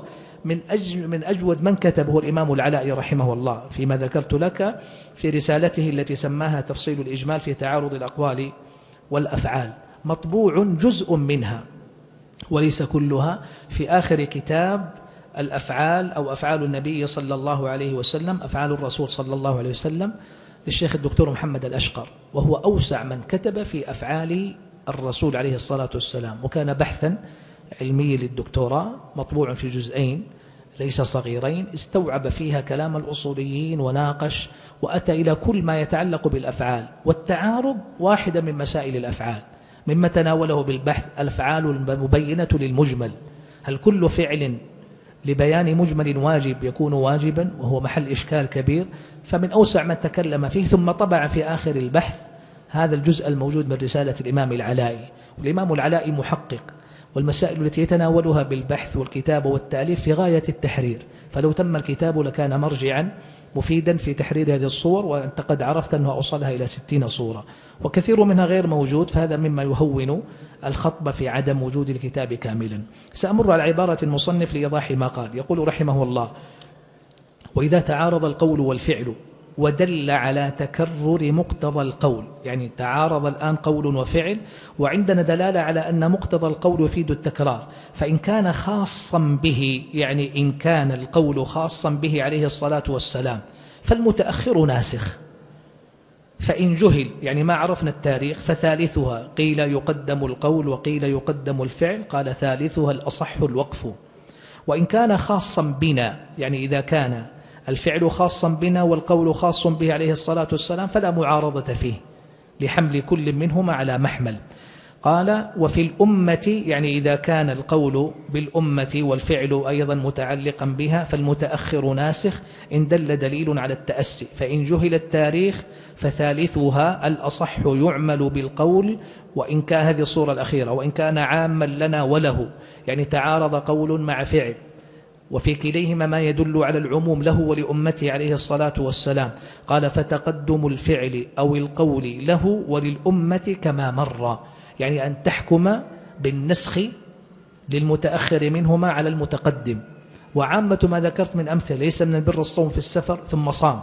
من أجود من كتبه الإمام العلاء رحمه الله فيما ذكرت لك في رسالته التي سماها تفصيل الإجمال في تعارض الأقوال والأفعال، مطبوع جزء منها وليس كلها في آخر كتاب الأفعال أو أفعال النبي صلى الله عليه وسلم، أفعال الرسول صلى الله عليه وسلم للشيخ الدكتور محمد الأشقر، وهو أوسع من كتب في أفعال الرسول عليه الصلاة والسلام، وكان بحثا علمي للدكتوراه مطبوع في جزئين ليس صغيرين، استوعب فيها كلام الأصوليين وناقش وأتى إلى كل ما يتعلق بالأفعال. والتعارض واحدة من مسائل الأفعال مما تناوله بالبحث، الأفعال المبينة للمجمل، هل كل فعل لبيان مجمل واجب يكون واجبا، وهو محل إشكال كبير، فمن أوسع من تكلم فيه. ثم طبع في آخر البحث هذا الجزء الموجود من رسالة الإمام العلائي، والإمام العلائي محقق، والمسائل التي يتناولها بالبحث والكتاب والتأليف في غاية التحرير، فلو تم الكتاب لكان مرجعا مفيدا في تحرير هذه الصور، وأنت قد عرفت أنه أوصلها إلى 60 صورة، وكثير منها غير موجود، فهذا مما يهون الخطب في عدم وجود الكتاب كاملا. سأمر على عبارة المصنف لإيضاح ما قال. يقول رحمه الله: وإذا تعارض القول والفعل ودل على تكرر مقتضى القول، يعني تعارض الآن قول وفعل وعندنا دلالة على أن مقتضى القول يفيد التكرار، فإن كان خاصا به، يعني إن كان القول خاصا به عليه الصلاة والسلام فالمتأخر ناسخ. فإن جهل، يعني ما عرفنا التاريخ، فثالثها قيل يقدم القول وقيل يقدم الفعل، قال ثالثها الأصح الوقف. وإن كان خاصا بنا، يعني إذا كان الفعل خاصا بنا والقول خاص به عليه الصلاة والسلام فلا معارضة فيه لحمل كل منهما على محمل. قال: وفي الأمة، يعني إذا كان القول بالأمة والفعل أيضا متعلقا بها فالمتأخر ناسخ إن دل دليل على التأسي. فإن جهل التاريخ فثالثها الأصح يعمل بالقول، وإن كان، هذه الصورة الأخيرة، وإن كان عاما لنا وله، يعني تعارض قول مع فعل وفي كليهما ما يدل على العموم له ولأمته عليه الصلاة والسلام. قال: فتقدم الفعل أو القول له وللأمة كما مر، يعني أن تحكم بالنسخ للمتأخر منهما على المتقدم. وعامة ما ذكرت من أمثل، ليس من البر الصوم في السفر ثم صام،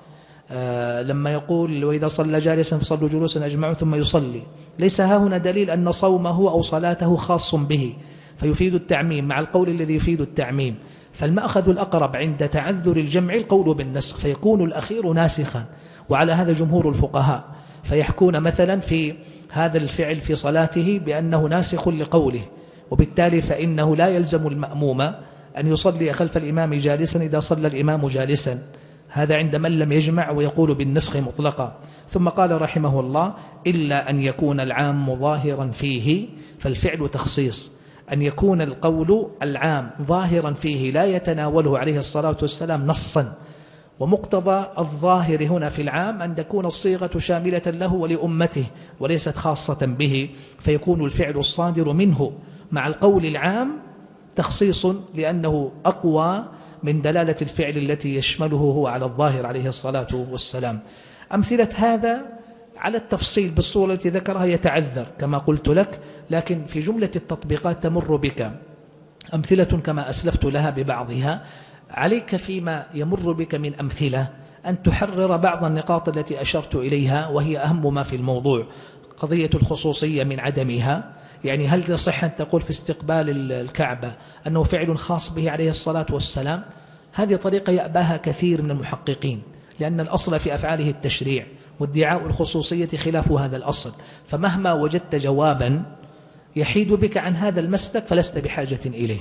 لما يقول: وإذا صلى جالسا فصلوا جلوسا أجمعوا ثم يصلي، ليس ها هنا دليل أن صومه أو صلاته خاص به فيفيد التعميم مع القول الذي يفيد التعميم. فالمأخذ الأقرب عند تعذر الجمع القول بالنسخ، فيكون الأخير ناسخا، وعلى هذا جمهور الفقهاء، فيحكون مثلا في هذا الفعل في صلاته بأنه ناسخ لقوله، وبالتالي فإنه لا يلزم المأموم أن يصلي خلف الإمام جالسا إذا صلى الإمام جالسا، هذا عند من لم يجمع ويقول بالنسخ مطلقا. ثم قال رحمه الله: إلا أن يكون العام ظاهرا فيه، فالفعل تخصيص، أن يكون القول العام ظاهرا فيه لا يتناوله عليه الصلاة والسلام نصا، ومقتضى الظاهر هنا في العام أن تكون الصيغة شاملة له ولأمته وليست خاصة به، فيكون الفعل الصادر منه مع القول العام تخصيص، لأنه أقوى من دلالة الفعل التي يشمله هو على الظاهر عليه الصلاة والسلام. أمثلة هذا على التفصيل بالصورة التي ذكرها يتعذر كما قلت لك، لكن في جملة التطبيقات تمر بك أمثلة كما أسلفت لها ببعضها. عليك فيما يمر بك من أمثلة أن تحرر بعض النقاط التي أشرت إليها، وهي أهم ما في الموضوع، قضية الخصوصية من عدمها. يعني هل تصح أن تقول في استقبال الكعبة أنه فعل خاص به عليه الصلاة والسلام؟ هذه طريقة يأباها كثير من المحققين، لأن الأصل في أفعاله التشريع، وادعاء الخصوصية خلاف هذا الأصل. فمهما وجدت جوابا يحيد بك عن هذا المسلك فلست بحاجة إليه.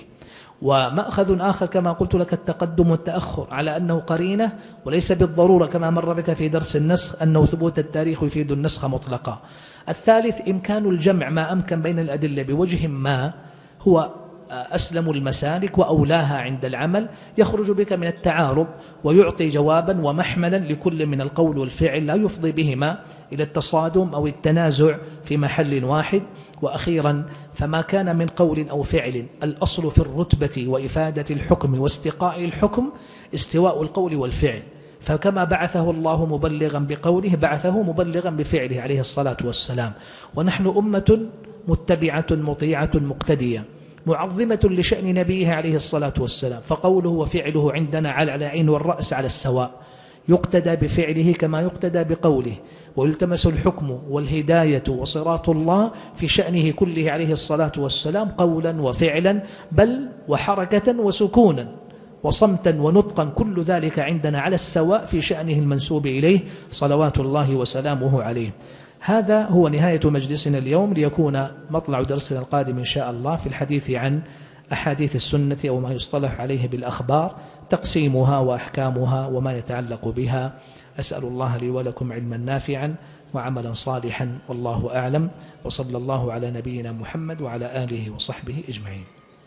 ومأخذ آخر كما قلت لك التقدم والتأخر على أنه قرينة، وليس بالضرورة كما مر بك في درس النسخ أنه ثبوت التاريخ يفيد النسخ مطلقا. الثالث إمكان الجمع ما أمكن بين الأدلة بوجه ما هو أسلم المسالك وأولاها عند العمل، يخرج بك من التعارض ويعطي جوابا ومحملا لكل من القول والفعل لا يفضي بهما إلى التصادم أو التنازع في محل واحد. وأخيرا فما كان من قول أو فعل الأصل في الرتبة وإفادة الحكم واستقاء الحكم استواء القول والفعل، فكما بعثه الله مبلغا بقوله بعثه مبلغا بفعله عليه الصلاة والسلام. ونحن أمة متبعة مطيعة مقتدية معظمة لشأن نبيه عليه الصلاة والسلام، فقوله وفعله عندنا على العين والرأس على السواء، يقتدى بفعله كما يقتدى بقوله، ويلتمس الحكم والهداية وصراط الله في شأنه كله عليه الصلاة والسلام قولا وفعلا، بل وحركة وسكونا وصمتا ونطقا، كل ذلك عندنا على السواء في شأنه المنسوب إليه صلوات الله وسلامه عليه. هذا هو نهاية مجلسنا اليوم، ليكون مطلع درسنا القادم إن شاء الله في الحديث عن أحاديث السنة أو ما يصطلح عليه بالأخبار، تقسيمها وأحكامها وما يتعلق بها. أسأل الله لي ولكم علما نافعا وعملا صالحا، والله أعلم، وصلى الله على نبينا محمد وعلى آله وصحبه أجمعين.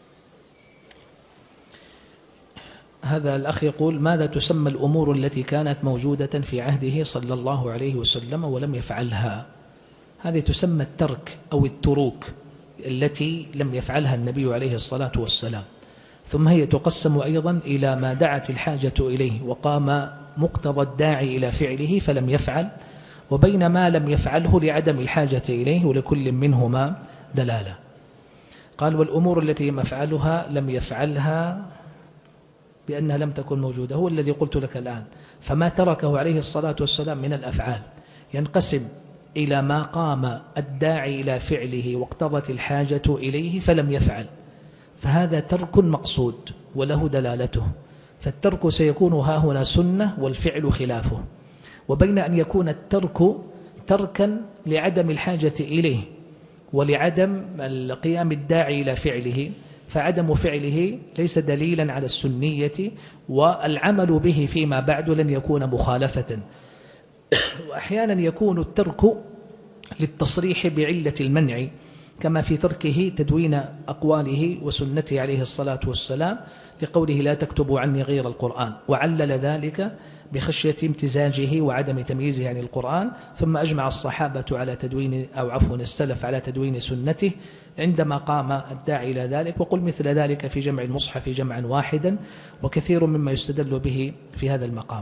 هذا الأخ يقول: ماذا تسمى الأمور التي كانت موجودة في عهده صلى الله عليه وسلم ولم يفعلها؟ هذه تسمى الترك أو التروك التي لم يفعلها النبي عليه الصلاة والسلام. ثم هي تقسم أيضا إلى ما دعت الحاجة إليه وقام مقتضى الداعي إلى فعله فلم يفعل، وبين ما لم يفعله لعدم الحاجة إليه، ولكل منهما دلالة. قال: والأمور التي مفعلها لم يفعلها بأنها لم تكن موجودة، هو الذي قلت لك الآن. فما تركه عليه الصلاة والسلام من الأفعال ينقسم إلى ما قام الداعي إلى فعله واقتضت الحاجة إليه فلم يفعل، فهذا ترك مقصود وله دلالته، فالترك سيكون ها هنا سنة والفعل خلافه. وبين أن يكون الترك تركا لعدم الحاجة إليه ولعدم القيام الداعي إلى فعله، فعدم فعله ليس دليلا على السنية، والعمل به فيما بعد لن يكون مخالفة. وأحيانا يكون الترك للتصريح بعلة المنع، كما في تركه تدوين أقواله وسنته عليه الصلاة والسلام لقوله لا تكتبوا عني غير القرآن، وعلل ذلك بخشية امتزاجه وعدم تمييزه عن القرآن. ثم أجمع الصحابة على تدوين، أو عفوا السلف على تدوين سنته عندما قام الداعي إلى ذلك، وقل مثل ذلك في جمع المصحف جمعا واحدا، وكثير مما يستدل به في هذا المقام.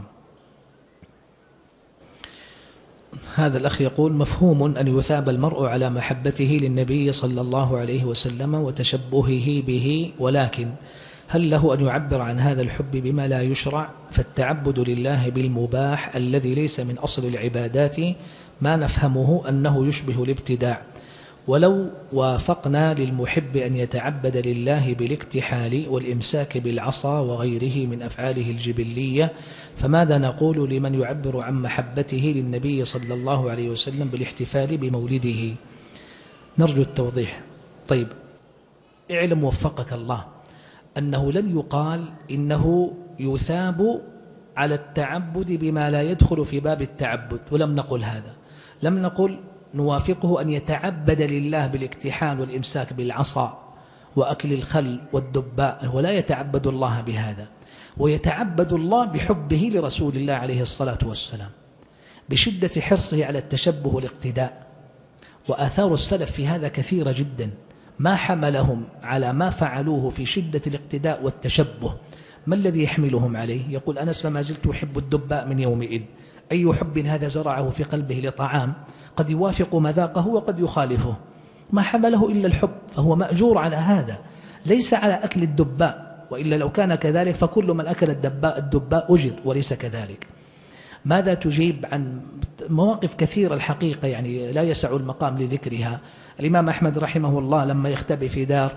هذا الأخ يقول: مفهوم أن يثاب المرء على محبته للنبي صلى الله عليه وسلم وتشبهه به، ولكن هل له أن يعبر عن هذا الحب بما لا يشرع؟ فالتعبد لله بالمباح الذي ليس من أصل العبادات ما نفهمه أنه يشبه الابتداع. ولو وافقنا للمحب أن يتعبد لله بالاكتحال والإمساك بالعصا وغيره من أفعاله الجبلية، فماذا نقول لمن يعبر عن محبته للنبي صلى الله عليه وسلم بالاحتفال بمولده؟ نرجو التوضيح. طيب، اعلم وفقك الله أنه لن يقال إنه يثاب على التعبد بما لا يدخل في باب التعبد، ولم نقل هذا. لم نقل نوافقه أن يتعبد لله بالاكتحال والإمساك بالعصا وأكل الخل والدباء، ولا يتعبد الله بهذا، ويتعبد الله بحبه لرسول الله عليه الصلاة والسلام بشدة حرصه على التشبه والاقتداء. وآثار السلف في هذا كثيرة جدا، ما حملهم على ما فعلوه في شدة الاقتداء والتشبه. ما الذي يحملهم عليه؟ يقول أنس: فما زلت أحب الدباء من يومئذ. أي حب هذا زرعه في قلبه لطعام قد يوافق مذاقه وقد يخالفه، ما حمله إلا الحب، فهو مأجور على هذا، ليس على أكل الدباء، وإلا لو كان كذلك فكل من أكل الدباء أجر، وليس كذلك. ماذا تجيب عن مواقف كثيرة الحقيقة، يعني لا يسع المقام لذكرها. الإمام أحمد رحمه الله لما يختبئ في دار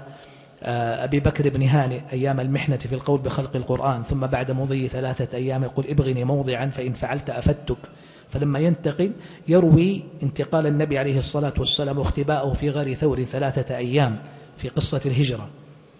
أبي بكر بن هانئ أيام المحنة في القول بخلق القرآن، ثم بعد مضي 3 أيام يقول ابغني موضعا فإن فعلت أفتك، فلما ينتقل يروي انتقال النبي عليه الصلاة والسلام واختباءه في غار ثور 3 أيام في قصة الهجرة،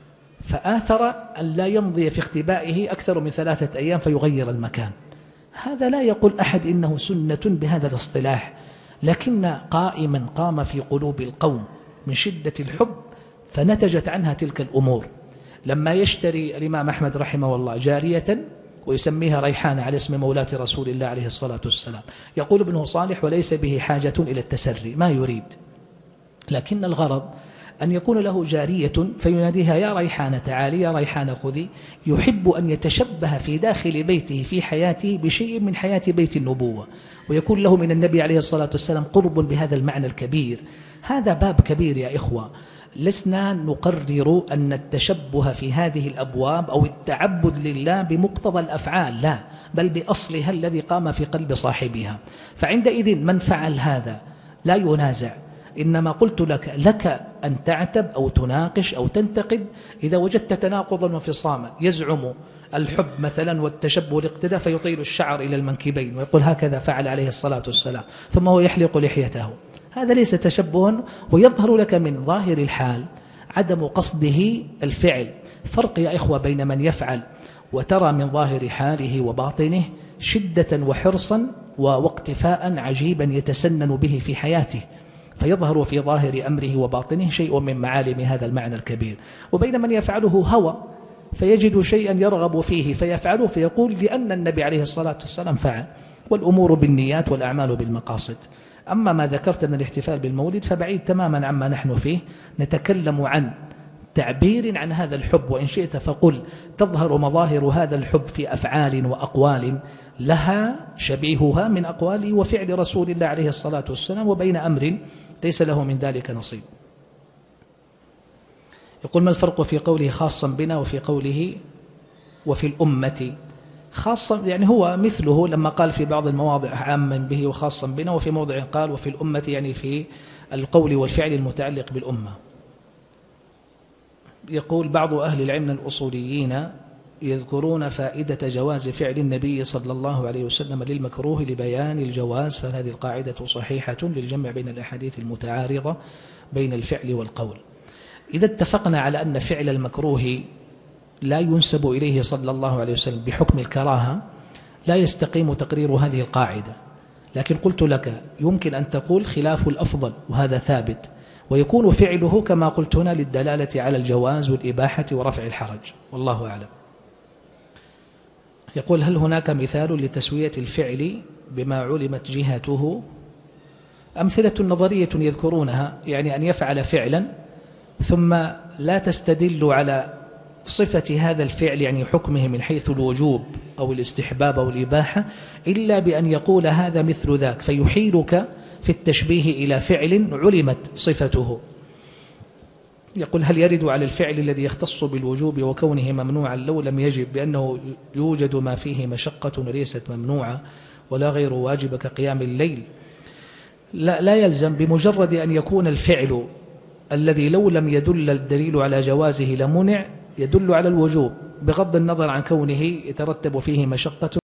فآثر أن لا يمضي في اختبائه أكثر من 3 أيام فيغير المكان. هذا لا يقول أحد إنه سنة بهذا الاصطلاح، لكن قائما قام في قلوب القوم من شدة الحب فنتجت عنها تلك الأمور. لما يشتري الإمام أحمد رحمه الله جارية ويسميها ريحانة على اسم مولاة رسول الله عليه الصلاة والسلام، يقول ابنه صالح وليس به حاجة إلى التسري، ما يريد، لكن الغرض أن يكون له جارية فيناديها يا ريحانة تعالي، يا ريحانة خذي، يحب أن يتشبه في داخل بيته في حياته بشيء من حياة بيت النبوة، ويكون له من النبي عليه الصلاة والسلام قرب بهذا المعنى الكبير. هذا باب كبير يا إخوة، لسنا نقرر أن التشبه في هذه الأبواب أو التعبد لله بمقتضى الأفعال، لا، بل بأصلها الذي قام في قلب صاحبها. فعندئذ من فعل هذا لا ينازع، إنما قلت لك أن تعتب أو تناقش أو تنتقد إذا وجدت تناقضا وانفصاما. يزعم الحب مثلا والتشبه الاقتداء فيطيل الشعر إلى المنكبين ويقول هكذا فعل عليه الصلاة والسلام، ثم هو يحلق لحيته، هذا ليس تشبها، ويظهر لك من ظاهر الحال عدم قصده الفعل. فرق يا إخوة بين من يفعل وترى من ظاهر حاله وباطنه شدة وحرصا واقتفاء عجيبا يتسنن به في حياته، فيظهر في ظاهر أمره وباطنه شيء من معالم هذا المعنى الكبير، وبين من يفعله هوى فيجد شيئا يرغب فيه فيفعله فيقول لأن النبي عليه الصلاة والسلام فعل، والأمور بالنيات والأعمال بالمقاصد. أما ما ذكرت من الاحتفال بالمولد فبعيد تماما عما نحن فيه، نتكلم عن تعبير عن هذا الحب، وإن شئت فقل تظهر مظاهر هذا الحب في أفعال وأقوال لها شبيهها من أقوال وفعل رسول الله عليه الصلاة والسلام، وبين أمر ليس له من ذلك نصيب. يقول ما الفرق في قوله خاصا بنا وفي قوله وفي الأمة؟ خاصا يعني هو مثله لما قال في بعض المواضع عاما به وخاصا بنا، وفي موضع قال وفي الأمة يعني في القول والفعل المتعلق بالأمة. يقول بعض أهل العلم الأصوليين يذكرون فائدة جواز فعل النبي صلى الله عليه وسلم للمكروه لبيان الجواز، فهذه القاعدة صحيحة للجمع بين الأحاديث المتعارضة بين الفعل والقول. إذا اتفقنا على أن فعل المكروه لا ينسب إليه صلى الله عليه وسلم بحكم الكراهة، لا يستقيم تقرير هذه القاعدة، لكن قلت لك يمكن أن تقول خلاف الأفضل وهذا ثابت، ويكون فعله كما قلت هنا للدلالة على الجواز والإباحة ورفع الحرج، والله أعلم. يقول هل هناك مثال لتسوية الفعل بما علمت جهته؟ أمثلة نظرية يذكرونها، يعني أن يفعل فعلا ثم لا تستدل على صفة هذا الفعل يعني حكمه من حيث الوجوب أو الاستحباب أو الإباحة إلا بأن يقول هذا مثل ذاك، فيحيلك في التشبيه إلى فعل علمت صفته. يقول هل يرد على الفعل الذي يختص بالوجوب وكونه ممنوعا لو لم يجب بأنه يوجد ما فيه مشقة وليست ممنوعة ولا غير واجب كقيام الليل؟ لا يلزم، بمجرد أن يكون الفعل الذي لو لم يدل الدليل على جوازه لمنع يدل على الوجوب، بغض النظر عن كونه يترتب فيه مشقة